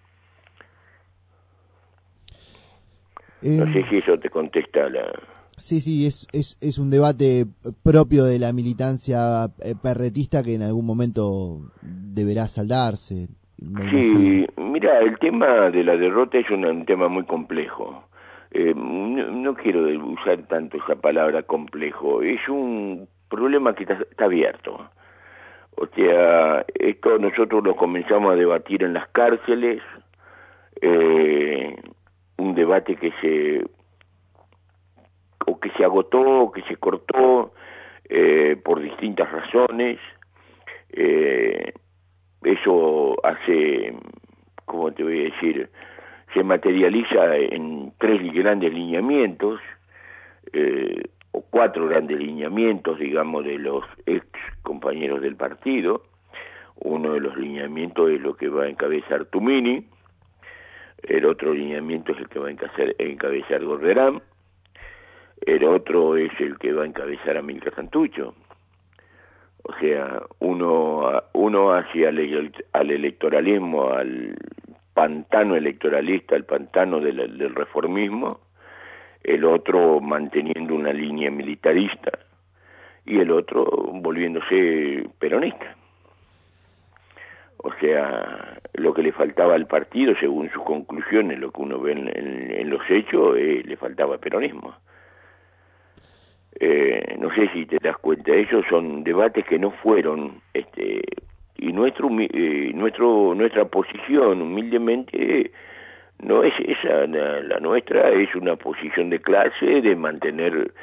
No sé si eso te contesta Sí, es un debate propio de la militancia perretista que en algún momento deberá saldarse. Sí, mira, el tema de la derrota es un tema muy complejo. No quiero usar tanto esa palabra complejo, es un problema que está abierto. O sea, esto nosotros lo comenzamos a debatir en las cárceles, un debate que se agotó, o que se cortó por distintas razones. Eso hace, ¿cómo te voy a decir?, se materializa en 3 grandes lineamientos, o 4 grandes lineamientos, digamos, de los ex compañeros del partido. Uno de los lineamientos es lo que va a encabezar Tumini, el otro lineamiento es el que va a encabezar Gorderán, el otro es el que va a encabezar Amílcar Santucho. O sea, uno hacia al electoralismo, al pantano electoralista, al pantano del reformismo, el otro manteniendo una línea militarista y el otro volviéndose peronista. O sea, lo que le faltaba al partido, según sus conclusiones, lo que uno ve en los hechos, le faltaba peranismo. No sé si te das cuenta, esos son debates que no fueron, y nuestra posición, humildemente, no es esa, la nuestra es una posición de clase, de mantener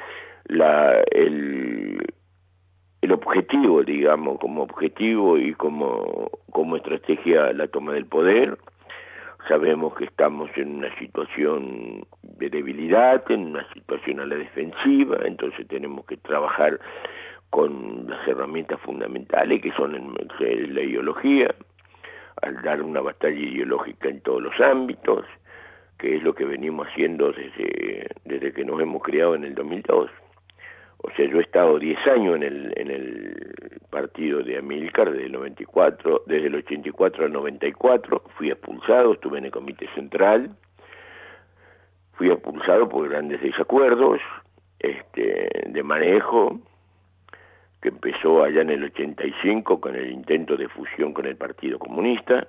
el objetivo, digamos, como objetivo y como estrategia la toma del poder. Sabemos que estamos en una situación de debilidad, en una situación a la defensiva, entonces tenemos que trabajar con las herramientas fundamentales que son la ideología, al dar una batalla ideológica en todos los ámbitos, que es lo que venimos haciendo desde que nos hemos creado en el 2002. O sea, yo he estado 10 años en el partido de Amílcar, desde el 84 al 94, fui expulsado, estuve en el comité central, fui expulsado por grandes desacuerdos de manejo, que empezó allá en el 85 con el intento de fusión con el Partido Comunista,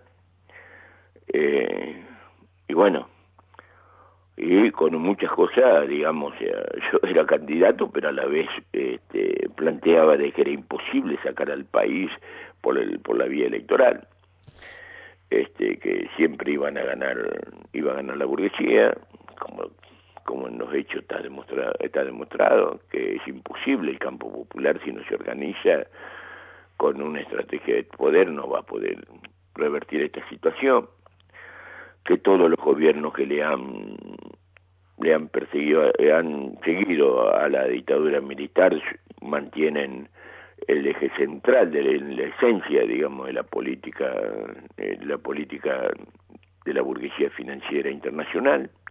y bueno, y con muchas cosas, digamos, yo era candidato, pero a la vez planteaba de que era imposible sacar al país por la vía electoral, que siempre iba a ganar la burguesía, como en los hechos está demostrado que es imposible. El campo popular, si no se organiza con una estrategia de poder, no va a poder revertir esta situación, que todos los gobiernos que le han seguido a la dictadura militar mantienen el eje central de la esencia, digamos, de la política de la burguesía financiera internacional,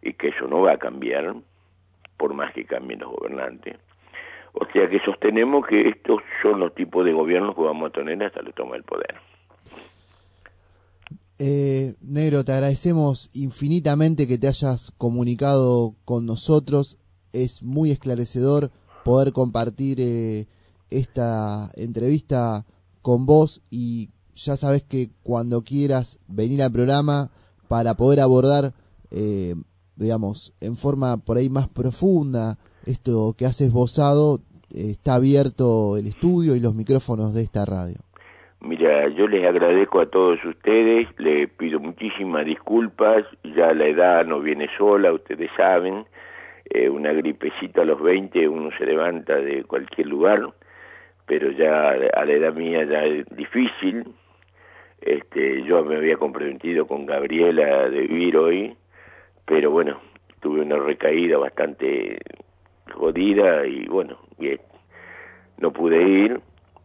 y que eso no va a cambiar, por más que cambien los gobernantes. O sea que sostenemos que estos son los tipos de gobiernos que vamos a tener hasta la toma del poder. Negro, te agradecemos infinitamente que te hayas comunicado con nosotros. Es muy esclarecedor poder compartir esta entrevista con vos, y ya sabes que cuando quieras venir al programa para poder abordar, digamos, en forma por ahí más profunda esto que has esbozado, está abierto el estudio y los micrófonos de esta radio. Mira, yo les agradezco a todos ustedes, les pido muchísimas disculpas, ya la edad no viene sola, ustedes saben, una gripecita a los 20 uno se levanta de cualquier lugar, pero ya a la edad mía ya es difícil. Yo me había comprometido con Gabriela de vivir hoy, pero bueno, tuve una recaída bastante jodida y bueno, no pude ir,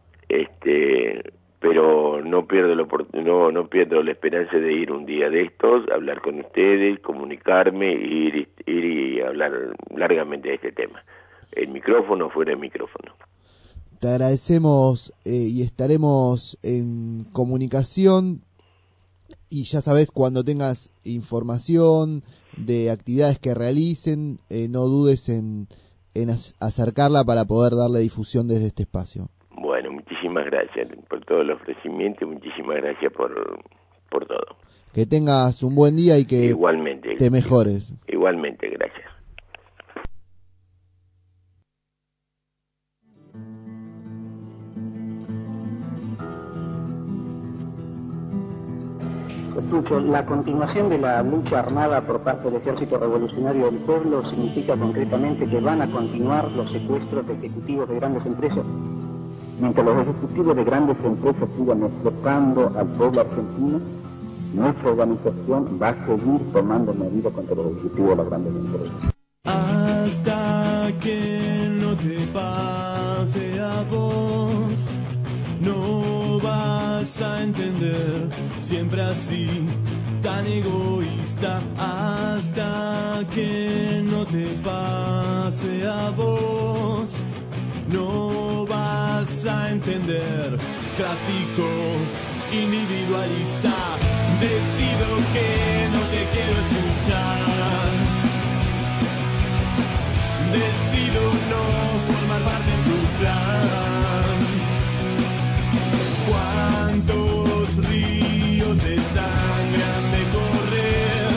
pero no pierdo la esperanza de ir un día de estos, hablar con ustedes, comunicarme, ir y hablar largamente de este tema, en micrófono o fuera de micrófono. Te agradecemos y estaremos en comunicación, y ya sabes, cuando tengas información de actividades que realicen, no dudes en acercarla para poder darle difusión desde este espacio. Bueno, muchísimas gracias por todo el ofrecimiento, muchísimas gracias por todo. Que tengas un buen día y que igualmente te mejores. Igualmente, gracias. La continuación de la lucha armada por parte del Ejército Revolucionario del Pueblo significa concretamente que van a continuar los secuestros de ejecutivos de grandes empresas. Mientras los ejecutivos de grandes empresas sigan explotando al pueblo argentino, nuestra organización va a seguir tomando medidas contra los ejecutivos de las grandes empresas. Hasta que no te pase a vos, no vas a entender, siempre así, tan egoísta. Hasta que no te pase a vos, no vas a entender, clásico, individualista. Decido que no te quiero escuchar, decido no formar parte de tu plan. ¿Cuántos ríos de sangre han de correr?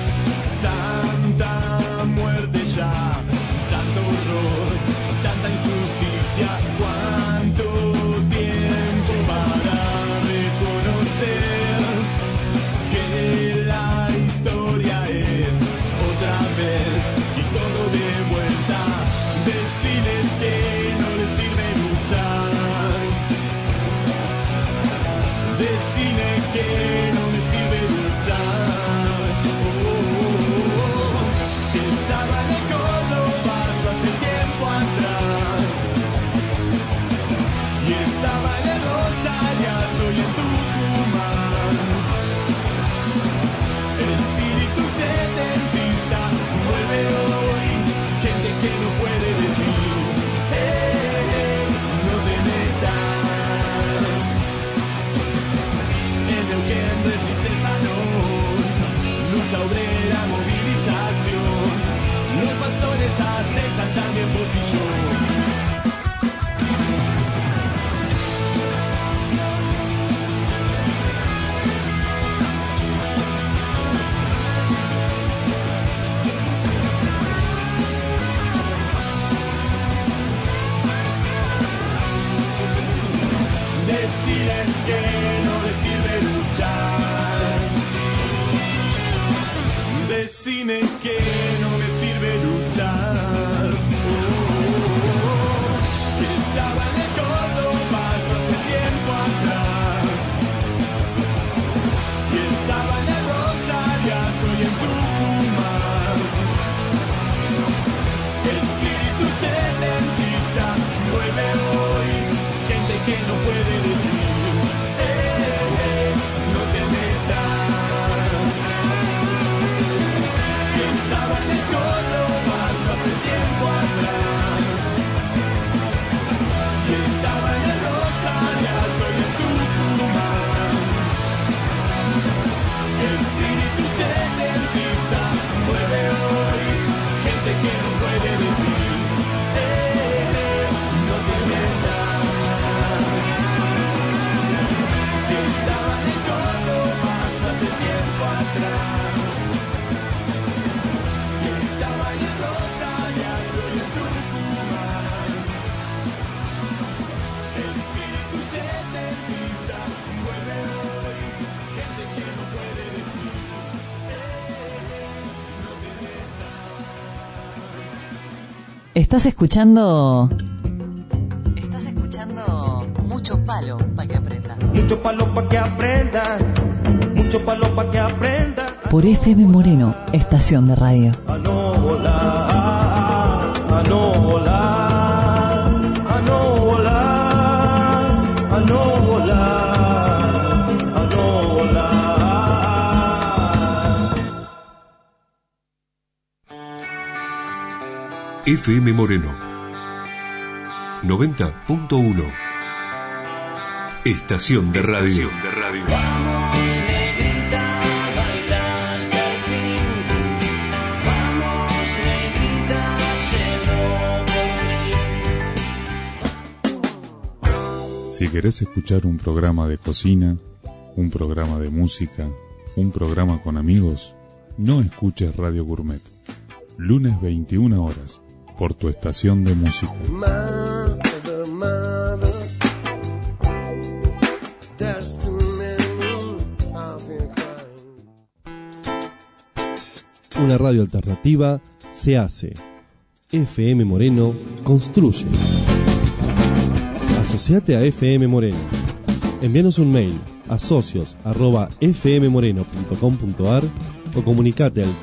Tanta muerte ya, tanto horror, tanta injusticia. ¿Cuánto tiempo para reconocer que la historia es otra vez y todo de vuelta? Deciles que no les sirve luchar, decile que no me sirve luchar. Si estaba en Córdoba hace tiempo atrás, y estaba en el Rosario, soy en Tucumán. Espíritu setentista vuelve hoy, gente que no puede decir, no te metas. En Neuquén resiste Estás escuchando Mucho Palo para que aprenda. Mucho palo para que aprenda. Mucho palo para que aprenda. Por FM Moreno, estación de radio. A no volar, a no volar, a no volar, a no volar, a no volar. FM Moreno 90.1. Estación de radio. Vamos, negrita, baila hasta el fin. Vamos, negrita, hacelo por mí. Si querés escuchar un programa de cocina, un programa de música, un programa con amigos, no escuches Radio Gourmet. Lunes 21 horas, por tu estación de música. Una radio alternativa se hace. FM Moreno construye. Asociate a FM Moreno. Envíanos un mail a socios@fmmoreno.com.ar o comunicate al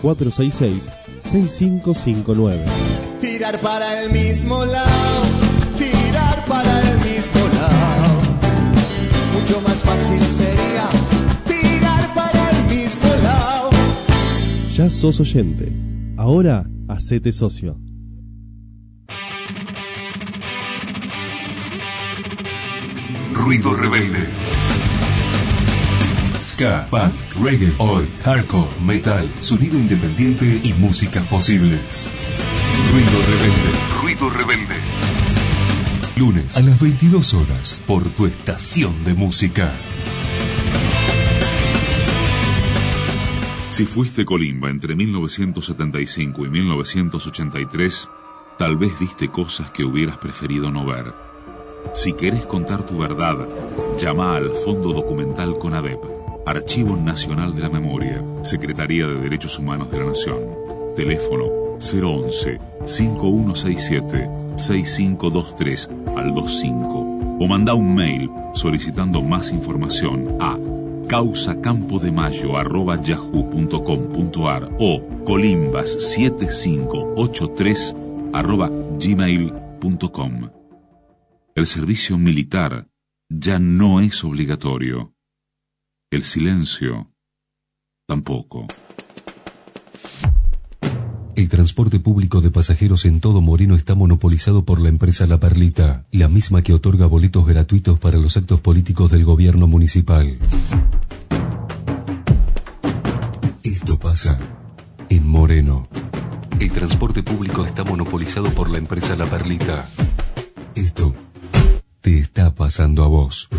466-6559. Tirar para el mismo lado, tirar para el mismo lado. Mucho más fácil sería tirar para el mismo lado. Ya sos oyente. Ahora hacete socio. Ruido rebelde. Ska, punk, reggae, oi, hardcore, metal, sonido independiente y músicas posibles. Ruido rebelde. Ruido rebelde. Lunes a las 22 horas por tu estación de música. Si fuiste colimba entre 1975 y 1983, tal vez viste cosas que hubieras preferido no ver. Si querés contar tu verdad, llama al Fondo Documental CONADEP, Archivo Nacional de la Memoria, Secretaría de Derechos Humanos de la Nación. Teléfono 011-5167-6523 al 25. O manda un mail solicitando más información a causacampoDemayo@yahoo.com.ar o colimbas7583@gmail.com. El servicio militar ya no es obligatorio. El silencio tampoco. El transporte público de pasajeros en todo Moreno está monopolizado por la empresa La Perlita, la misma que otorga boletos gratuitos para los actos políticos del gobierno municipal. Esto pasa en Moreno. El transporte público está monopolizado por la empresa La Perlita. Esto te está pasando a vos.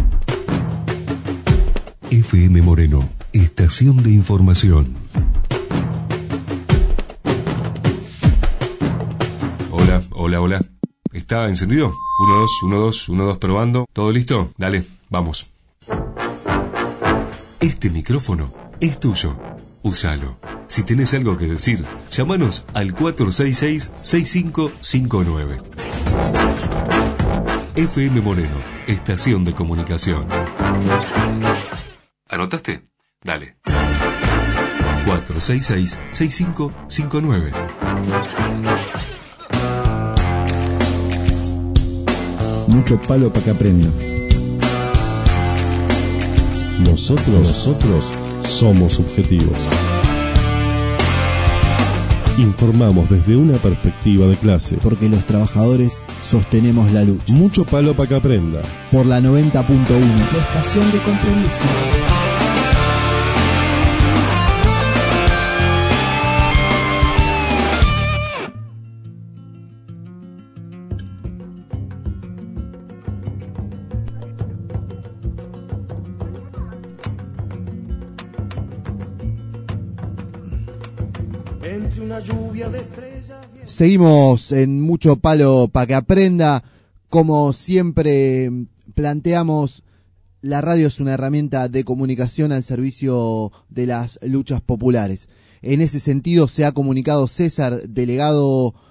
FM Moreno, estación de información. Hola. ¿Está encendido? 1, 2, 1, 2, 1, 2, probando. ¿Todo listo? Dale, vamos. Este micrófono es tuyo. Úsalo. Si tenés algo que decir, llámanos al 466-6559. FM Moreno, estación de comunicación. ¿Anotaste? Dale. 466-6559. Mucho palo para que aprenda. Nosotros somos objetivos. Informamos desde una perspectiva de clase. Porque los trabajadores sostenemos la lucha. Mucho palo para que aprenda. Por la 90.1. La estación de compromiso. Seguimos en Mucho Palo para que aprenda. Como siempre planteamos, la radio es una herramienta de comunicación al servicio de las luchas populares. En ese sentido se ha comunicado César, delegado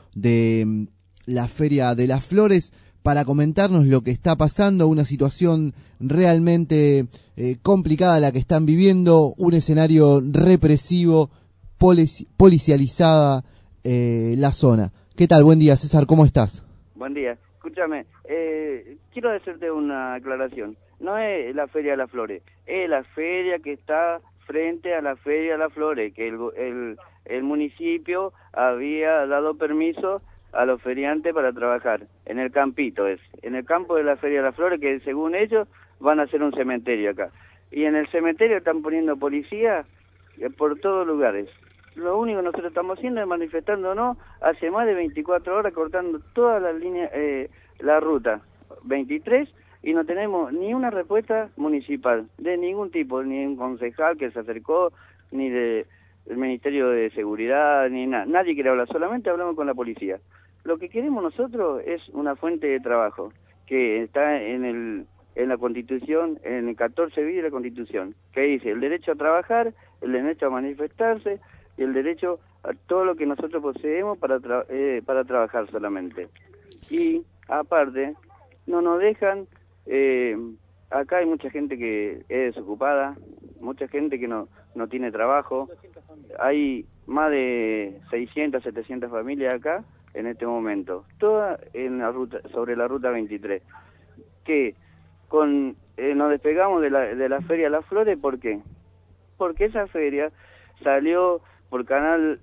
de la Feria de las Flores para comentarnos lo que está pasando, una situación realmente complicada la que están viviendo, un escenario represivo, policializada la zona. ¿Qué tal? Buen día, César, ¿cómo estás? Buen día. Escúchame, quiero hacerte una aclaración. No es la Feria de las Flores, es la feria que está frente a la Feria de las Flores, que el municipio había dado permiso a los feriantes para trabajar. En el campito en el campo de la Feria de las Flores, que según ellos van a hacer un cementerio acá. Y en el cementerio están poniendo policía por todos lugares. Lo único que nosotros estamos haciendo es manifestándonos hace más de 24 horas, cortando toda la línea, la ruta 23, y no tenemos ni una respuesta municipal de ningún tipo, ni un concejal que se acercó, ni del Ministerio de Seguridad, ni nada. Nadie quiere hablar, solamente hablamos con la policía. Lo que queremos nosotros es una fuente de trabajo que está en la Constitución, en el 14 bis de la Constitución, que dice el derecho a trabajar, el derecho a manifestarse y el derecho a todo lo que nosotros poseemos para trabajar solamente. Y aparte, no nos dejan, acá hay mucha gente que es desocupada, mucha gente que no tiene trabajo, hay más de 600, 700 familias acá en este momento, todas sobre la ruta 23, que nos despegamos de la Feria de las Flores. ¿Por qué? Porque esa feria salió por Canal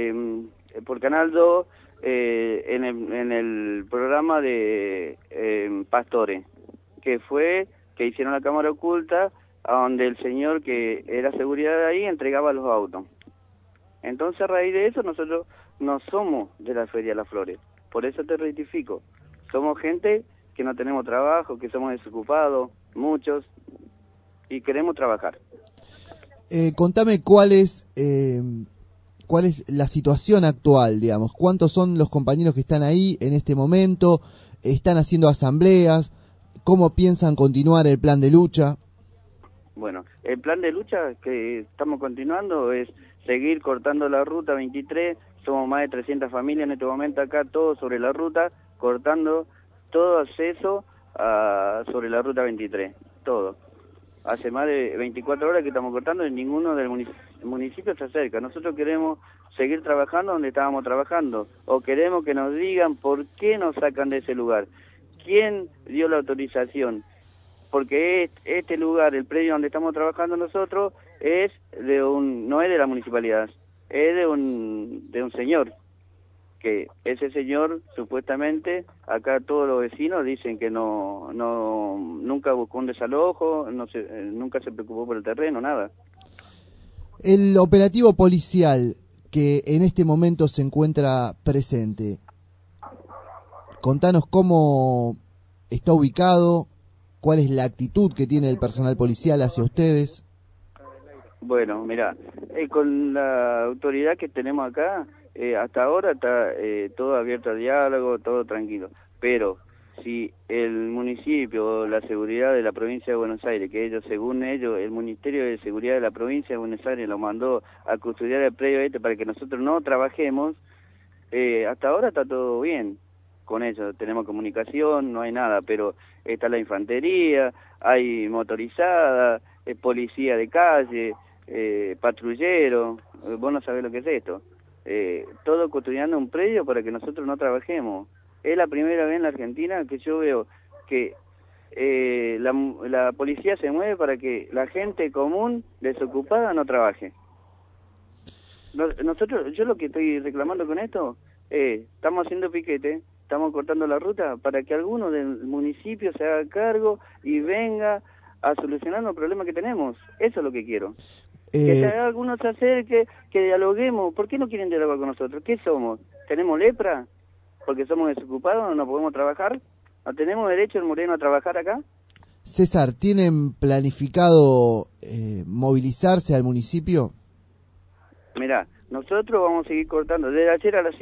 2 en el programa de Pastore, que hicieron la cámara oculta, a donde el señor que era seguridad de ahí entregaba los autos. Entonces, a raíz de eso, nosotros no somos de la Feria de las Flores. Por eso te rectifico. Somos gente que no tenemos trabajo, que somos desocupados, muchos, y queremos trabajar. Contame cuál es la situación actual, digamos. ¿Cuántos son los compañeros que están ahí en este momento? ¿Están haciendo asambleas? ¿Cómo piensan continuar el plan de lucha? Bueno, el plan de lucha que estamos continuando es seguir cortando la ruta 23. Somos más de 300 familias en este momento acá, todos sobre la ruta, cortando todo acceso sobre la ruta 23, todo. Hace más de 24 horas que estamos cortando y ninguno del municipio se acerca. Nosotros queremos seguir trabajando donde estábamos trabajando, o queremos que nos digan por qué nos sacan de ese lugar, quién dio la autorización, porque este lugar, el predio donde estamos trabajando nosotros, no es de la municipalidad, es de un señor, que ese señor supuestamente, acá todos los vecinos dicen que nunca buscó un desalojo, nunca se preocupó por el terreno, nada. El operativo policial que en este momento se encuentra presente, contanos cómo está ubicado, cuál es la actitud que tiene el personal policial hacia ustedes. Bueno, mira, con la autoridad que tenemos acá, hasta ahora está todo abierto al diálogo, todo tranquilo, pero si el municipio o la seguridad de la provincia de Buenos Aires, que según ellos, el Ministerio de Seguridad de la provincia de Buenos Aires lo mandó a custodiar el predio para que nosotros no trabajemos, hasta ahora está todo bien con ellos, tenemos comunicación, no hay nada, pero está la infantería, hay motorizada, policía de calle, patrullero, vos no sabés lo que es esto. Todo custodiando un predio para que nosotros no trabajemos. Es la primera vez en la Argentina que yo veo que la policía se mueve para que la gente común, desocupada, no trabaje. Yo lo que estoy reclamando con esto, estamos haciendo piquete, estamos cortando la ruta para que alguno del municipio se haga cargo y venga a solucionar los problemas que tenemos. Eso es lo que quiero. Que alguno se acerque, que dialoguemos. ¿Por qué no quieren dialogar con nosotros? ¿Qué somos? ¿Tenemos lepra? ¿Porque somos desocupados? ¿No podemos trabajar? ¿No tenemos derecho el moreno a trabajar acá? César, ¿tienen planificado movilizarse al municipio? Mirá, nosotros vamos a seguir cortando. Desde ayer a las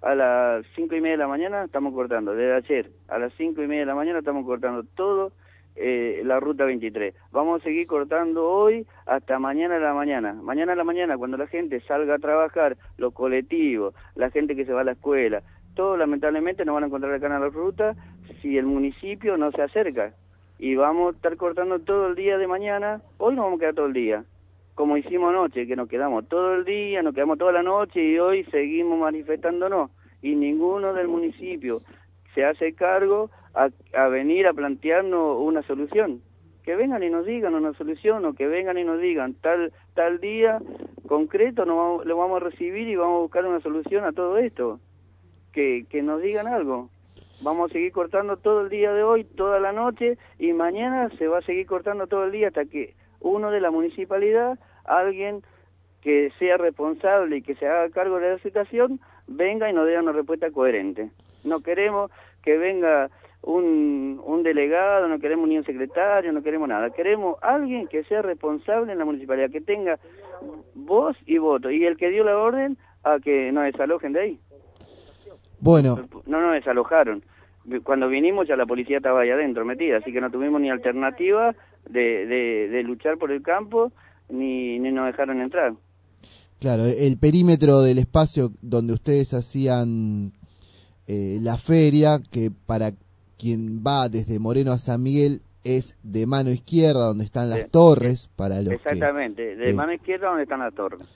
5:30 de la mañana estamos cortando. Desde ayer a las 5:30 de la mañana estamos cortando todo la ruta 23. Vamos a seguir cortando hoy hasta mañana a la mañana. Mañana a la mañana, cuando la gente salga a trabajar, los colectivos, la gente que se va a la escuela, todos lamentablemente no van a encontrar acá en la ruta si el municipio no se acerca. Y vamos a estar cortando todo el día de mañana. Hoy nos vamos a quedar todo el día, como hicimos anoche, que nos quedamos todo el día, nos quedamos toda la noche y hoy seguimos manifestándonos. Y ninguno del municipio se hace cargo a venir a plantearnos una solución. Que vengan y nos digan una solución, o que vengan y nos digan tal día concreto lo vamos a recibir y vamos a buscar una solución a todo esto. Que nos digan algo. Vamos a seguir cortando todo el día de hoy, toda la noche, y mañana se va a seguir cortando todo el día hasta que uno de la municipalidad, alguien que sea responsable y que se haga cargo de la situación, venga y nos dé una respuesta coherente. No queremos que venga un delegado, no queremos ni un secretario, no queremos nada. Queremos alguien que sea responsable en la municipalidad, que tenga voz y voto, y el que dio la orden a que nos desalojen de ahí. Bueno. No nos desalojaron. Cuando vinimos ya la policía estaba ahí adentro metida, así que no tuvimos ni alternativa de luchar por el campo, ni nos dejaron entrar. Claro, el perímetro del espacio donde ustedes hacían la feria, que para quien va desde Moreno a San Miguel es de mano izquierda, donde están las torres, para los exactamente, de mano izquierda donde están las torres.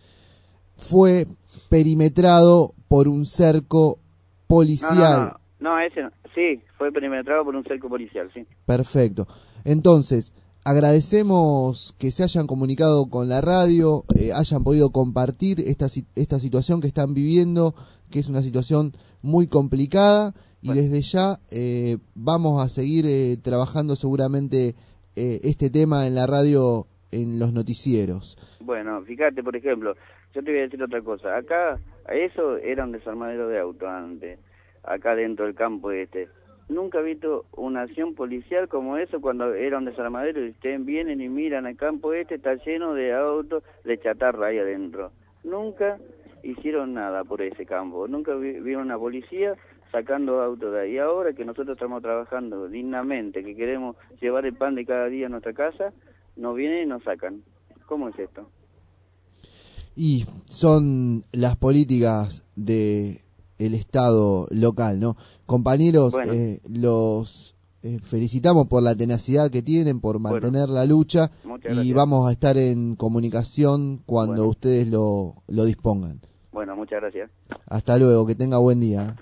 Fue perimetrado por un cerco policial. No, ese no. Sí, fue perimetrado por un cerco policial, sí. Perfecto. Entonces, agradecemos que se hayan comunicado con la radio, hayan podido compartir esta situación que están viviendo, que es una situación muy complicada, y desde ya vamos a seguir trabajando seguramente este tema en la radio, en los noticieros. Bueno, fíjate, por ejemplo, yo te voy a decir otra cosa. Acá, eso era un desarmadero de auto antes, acá dentro del campo este. Nunca he visto una acción policial como eso cuando era un desarmadero y ustedes vienen y miran el campo este, está lleno de autos, de chatarra ahí adentro. Nunca hicieron nada por ese campo, nunca vieron una policía sacando autos de ahí. Ahora que nosotros estamos trabajando dignamente, que queremos llevar el pan de cada día a nuestra casa, nos vienen y nos sacan. ¿Cómo es esto? Y son las políticas de el Estado local, ¿no? Compañeros, bueno, los felicitamos por la tenacidad que tienen, por mantener la lucha, y vamos a estar en comunicación cuando ustedes lo dispongan. Bueno, muchas gracias. Hasta luego, que tenga buen día.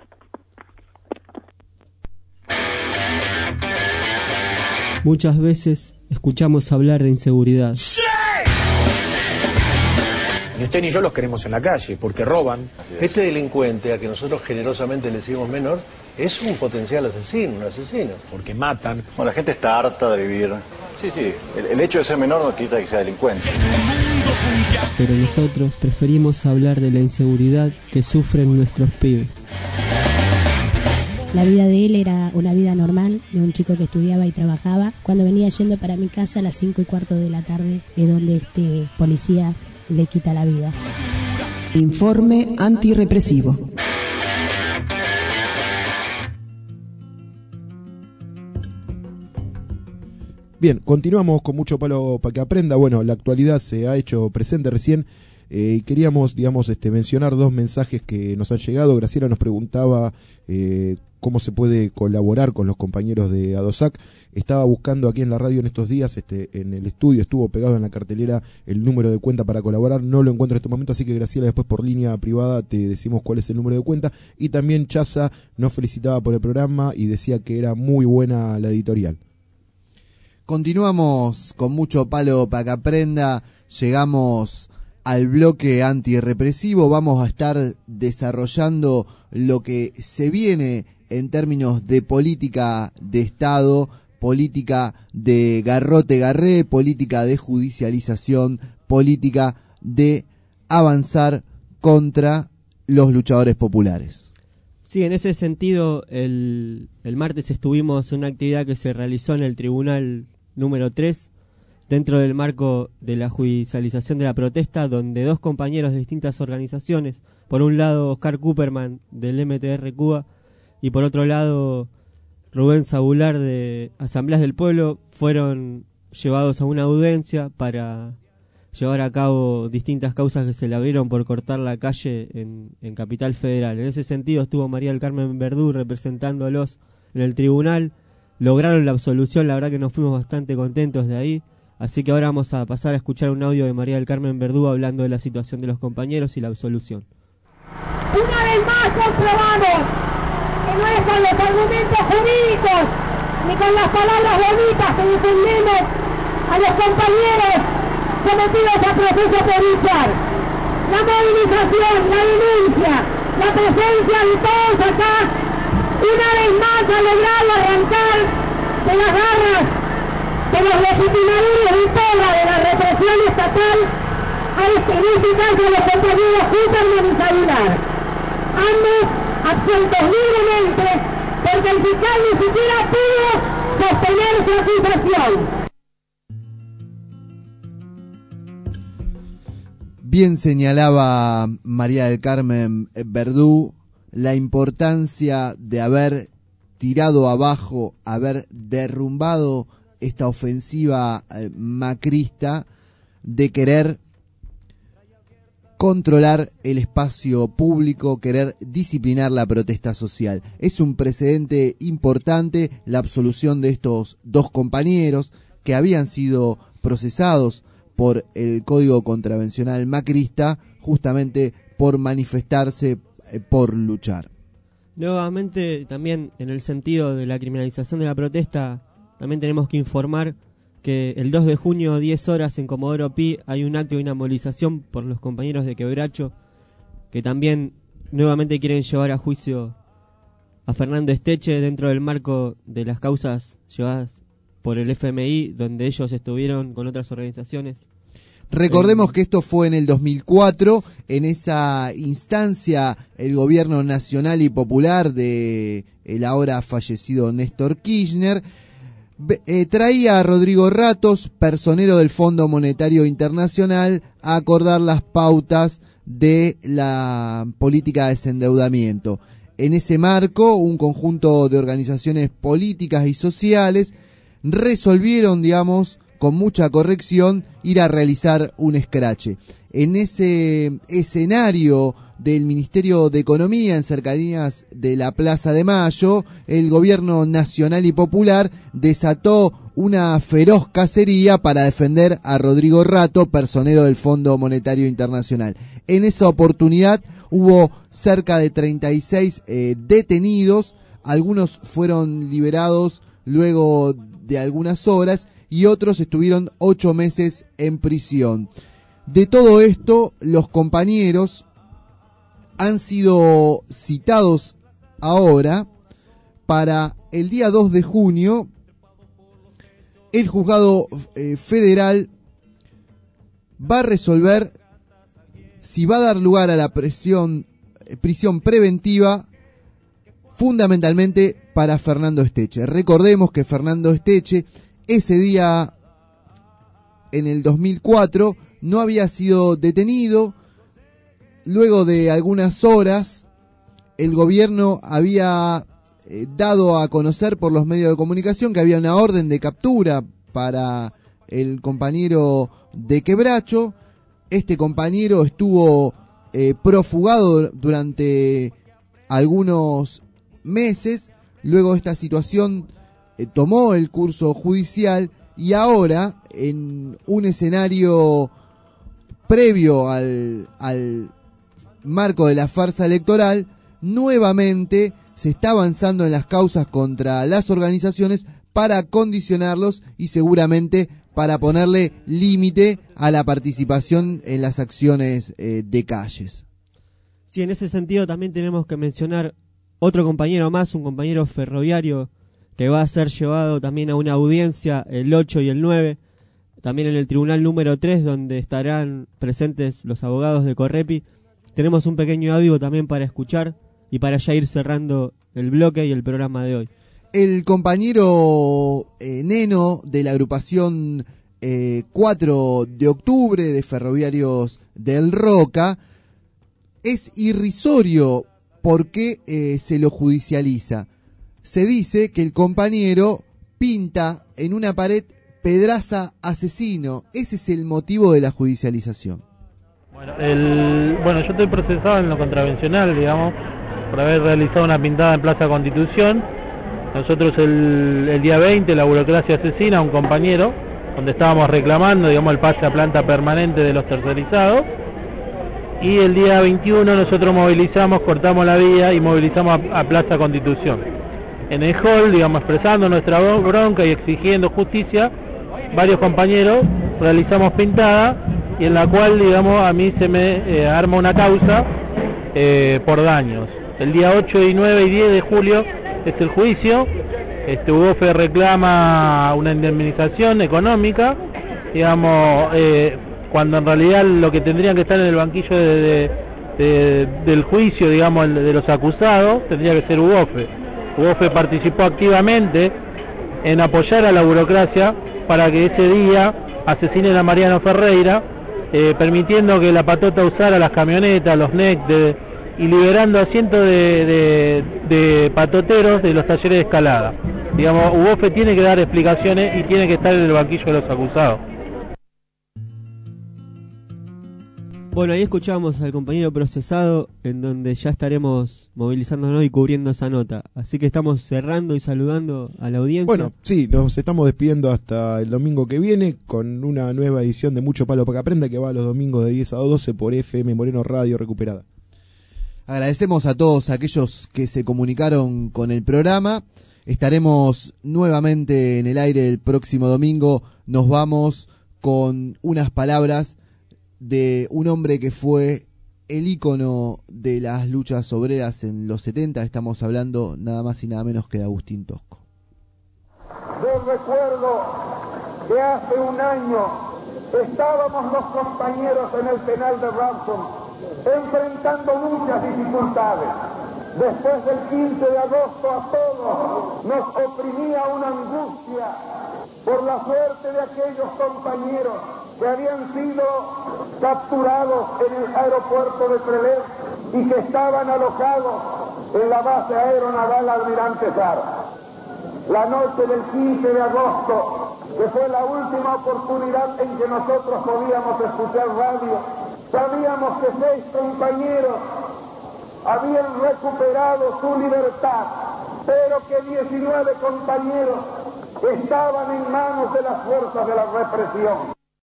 Muchas veces escuchamos hablar de inseguridad. Ni usted ni yo los queremos en la calle, porque roban. Este delincuente, a que nosotros generosamente le decimos menor, es un potencial asesino, un asesino. Porque matan. Bueno, la gente está harta de vivir. Sí, el hecho de ser menor no quita que sea delincuente. Pero nosotros preferimos hablar de la inseguridad que sufren nuestros pibes. La vida de él era una vida normal, de un chico que estudiaba y trabajaba. Cuando venía yendo para mi casa a las 5:15 de la tarde, es donde este policía le quita la vida. Informe antirrepresivo. Bien, continuamos con mucho palo para que aprenda. Bueno, la actualidad se ha hecho presente recién y queríamos, mencionar dos mensajes que nos han llegado. Graciela nos preguntaba cómo se puede colaborar con los compañeros de ADOSAC. Estaba buscando aquí en la radio en estos días, en el estudio estuvo pegado en la cartelera el número de cuenta para colaborar, no lo encuentro en este momento, así que Graciela, después por línea privada te decimos cuál es el número de cuenta. Y también Chaza nos felicitaba por el programa y decía que era muy buena la editorial. Continuamos con mucho palo para que aprenda, llegamos al bloque antirrepresivo, vamos a estar desarrollando lo que se viene en términos de política de Estado, política de garrote-garré, política de judicialización, política de avanzar contra los luchadores populares. Sí, en ese sentido, el martes estuvimos en una actividad que se realizó en el Tribunal número 3, dentro del marco de la judicialización de la protesta, donde dos compañeros de distintas organizaciones, por un lado Oscar Cooperman del MTR Cuba y por otro lado Rubén Sabular de Asambleas del Pueblo fueron llevados a una audiencia para llevar a cabo distintas causas que se le abrieron por cortar la calle en Capital Federal. En ese sentido estuvo María del Carmen Verdú representándolos en el tribunal. Lograron la absolución, la verdad que nos fuimos bastante contentos de ahí. Así que ahora vamos a pasar a escuchar un audio de María del Carmen Verdú hablando de la situación de los compañeros y la absolución. Una vez más comprobamos que no es con los argumentos jurídicos ni con las palabras bonitas que defendemos a los compañeros sometidos a proceso policial. La movilización, la denuncia, la presencia de todos acá, una vez más ha logrado arrancar de las garras de los legitimadores de toda de la represión estatal a este caso de los compañeros Huberman y Sabular. Ambos absueltos libremente porque el fiscal ni siquiera pudo sostener su acusación. Bien señalaba María del Carmen Verdú la importancia de haber tirado abajo, haber derrumbado esta ofensiva macrista de querer controlar el espacio público, querer disciplinar la protesta social. Es un precedente importante la absolución de estos dos compañeros que habían sido procesados por el Código Contravencional macrista justamente por manifestarse, por luchar. Nuevamente, también en el sentido de la criminalización de la protesta, también tenemos que informar que el 2 de junio, 10 horas, en Comodoro Pi, hay un acto y una movilización por los compañeros de Quebracho, que también nuevamente quieren llevar a juicio a Fernando Esteche dentro del marco de las causas llevadas por el FMI, donde ellos estuvieron con otras organizaciones. Recordemos que esto fue en el 2004, en esa instancia el gobierno nacional y popular de el ahora fallecido Néstor Kirchner traía a Rodrigo Ratos, personero del Fondo Monetario Internacional, a acordar las pautas de la política de desendeudamiento. En ese marco, un conjunto de organizaciones políticas y sociales resolvieron, digamos, con mucha corrección, ir a realizar un escrache. En ese escenario del Ministerio de Economía, en cercanías de la Plaza de Mayo, el gobierno nacional y popular desató una feroz cacería para defender a Rodrigo Rato, personero del Fondo Monetario Internacional. En esa oportunidad hubo cerca de 36 detenidos, algunos fueron liberados luego de algunas horas y otros estuvieron 8 meses en prisión. De todo esto, los compañeros han sido citados ahora para el día 2 de junio. El juzgado federal va a resolver si va a dar lugar a la prisión preventiva, fundamentalmente para Fernando Esteche. Recordemos que Fernando Esteche ese día, en el 2004, no había sido detenido. Luego de algunas horas, el gobierno había dado a conocer por los medios de comunicación que había una orden de captura para el compañero de Quebracho. Este compañero estuvo profugado durante algunos meses. Luego esta situación tomó el curso judicial y ahora, en un escenario previo al marco de la farsa electoral, nuevamente se está avanzando en las causas contra las organizaciones para condicionarlos y seguramente para ponerle límite a la participación en las acciones de calles. Sí, en ese sentido también tenemos que mencionar otro compañero más, un compañero ferroviario que va a ser llevado también a una audiencia el 8 y el 9, también en el tribunal número 3, donde estarán presentes los abogados de Correpi. Tenemos un pequeño audio también para escuchar y para ya ir cerrando el bloque y el programa de hoy. El compañero Neno de la agrupación 4 de octubre de Ferroviarios del Roca es irrisorio porque se lo judicializa. se dice que el compañero pinta en una pared Pedraza asesino. Ese es el motivo de la judicialización. Bueno, yo estoy procesado en lo contravencional, digamos, por haber realizado una pintada en Plaza Constitución. Nosotros el día 20, la burocracia asesina a un compañero, donde estábamos reclamando, digamos, el pase a planta permanente de los tercerizados. Y el día 21 nosotros movilizamos, cortamos la vía y movilizamos a Plaza Constitución. En el hall, digamos, expresando nuestra bronca y exigiendo justicia, varios compañeros realizamos pintada y en la cual, digamos, a mí se me arma una causa por daños. El día 8 y 9 y 10 de julio es el juicio. UOFE reclama una indemnización económica, digamos, cuando en realidad lo que tendrían que estar en el banquillo del juicio, digamos, de los acusados, tendría que ser UOFE. UOFE participó activamente en apoyar a la burocracia para que ese día asesinen a Mariano Ferreira, permitiendo que la patota usara las camionetas, los NEC, y liberando a cientos de patoteros de los talleres de escalada. Digamos, UOFE tiene que dar explicaciones y tiene que estar en el banquillo de los acusados. Bueno, ahí escuchamos al compañero procesado, en donde ya estaremos movilizándonos y cubriendo esa nota. Así que estamos cerrando y saludando a la audiencia. Bueno, sí, nos estamos despidiendo hasta el domingo que viene con una nueva edición de Mucho Palo para que Aprenda, que va los domingos de 10 a 12 por FM Moreno Radio Recuperada. Agradecemos a todos aquellos que se comunicaron con el programa. Estaremos nuevamente en el aire el próximo domingo. Nos vamos con unas palabras de un hombre que fue el ícono de las luchas obreras en los 70. Estamos hablando nada más y nada menos que de Agustín Tosco. Yo recuerdo que hace un año estábamos los compañeros en el penal de Rawson enfrentando muchas dificultades. Después del 15 de agosto a todos nos oprimía una angustia por la suerte de aquellos compañeros que habían sido capturados en el aeropuerto de Trelew y que estaban alojados en la base aeronaval Almirante Sara. La noche del 15 de agosto, que fue la última oportunidad en que nosotros podíamos escuchar radio, sabíamos que 6 compañeros habían recuperado su libertad, pero que 19 compañeros estaban en manos de las fuerzas de la represión.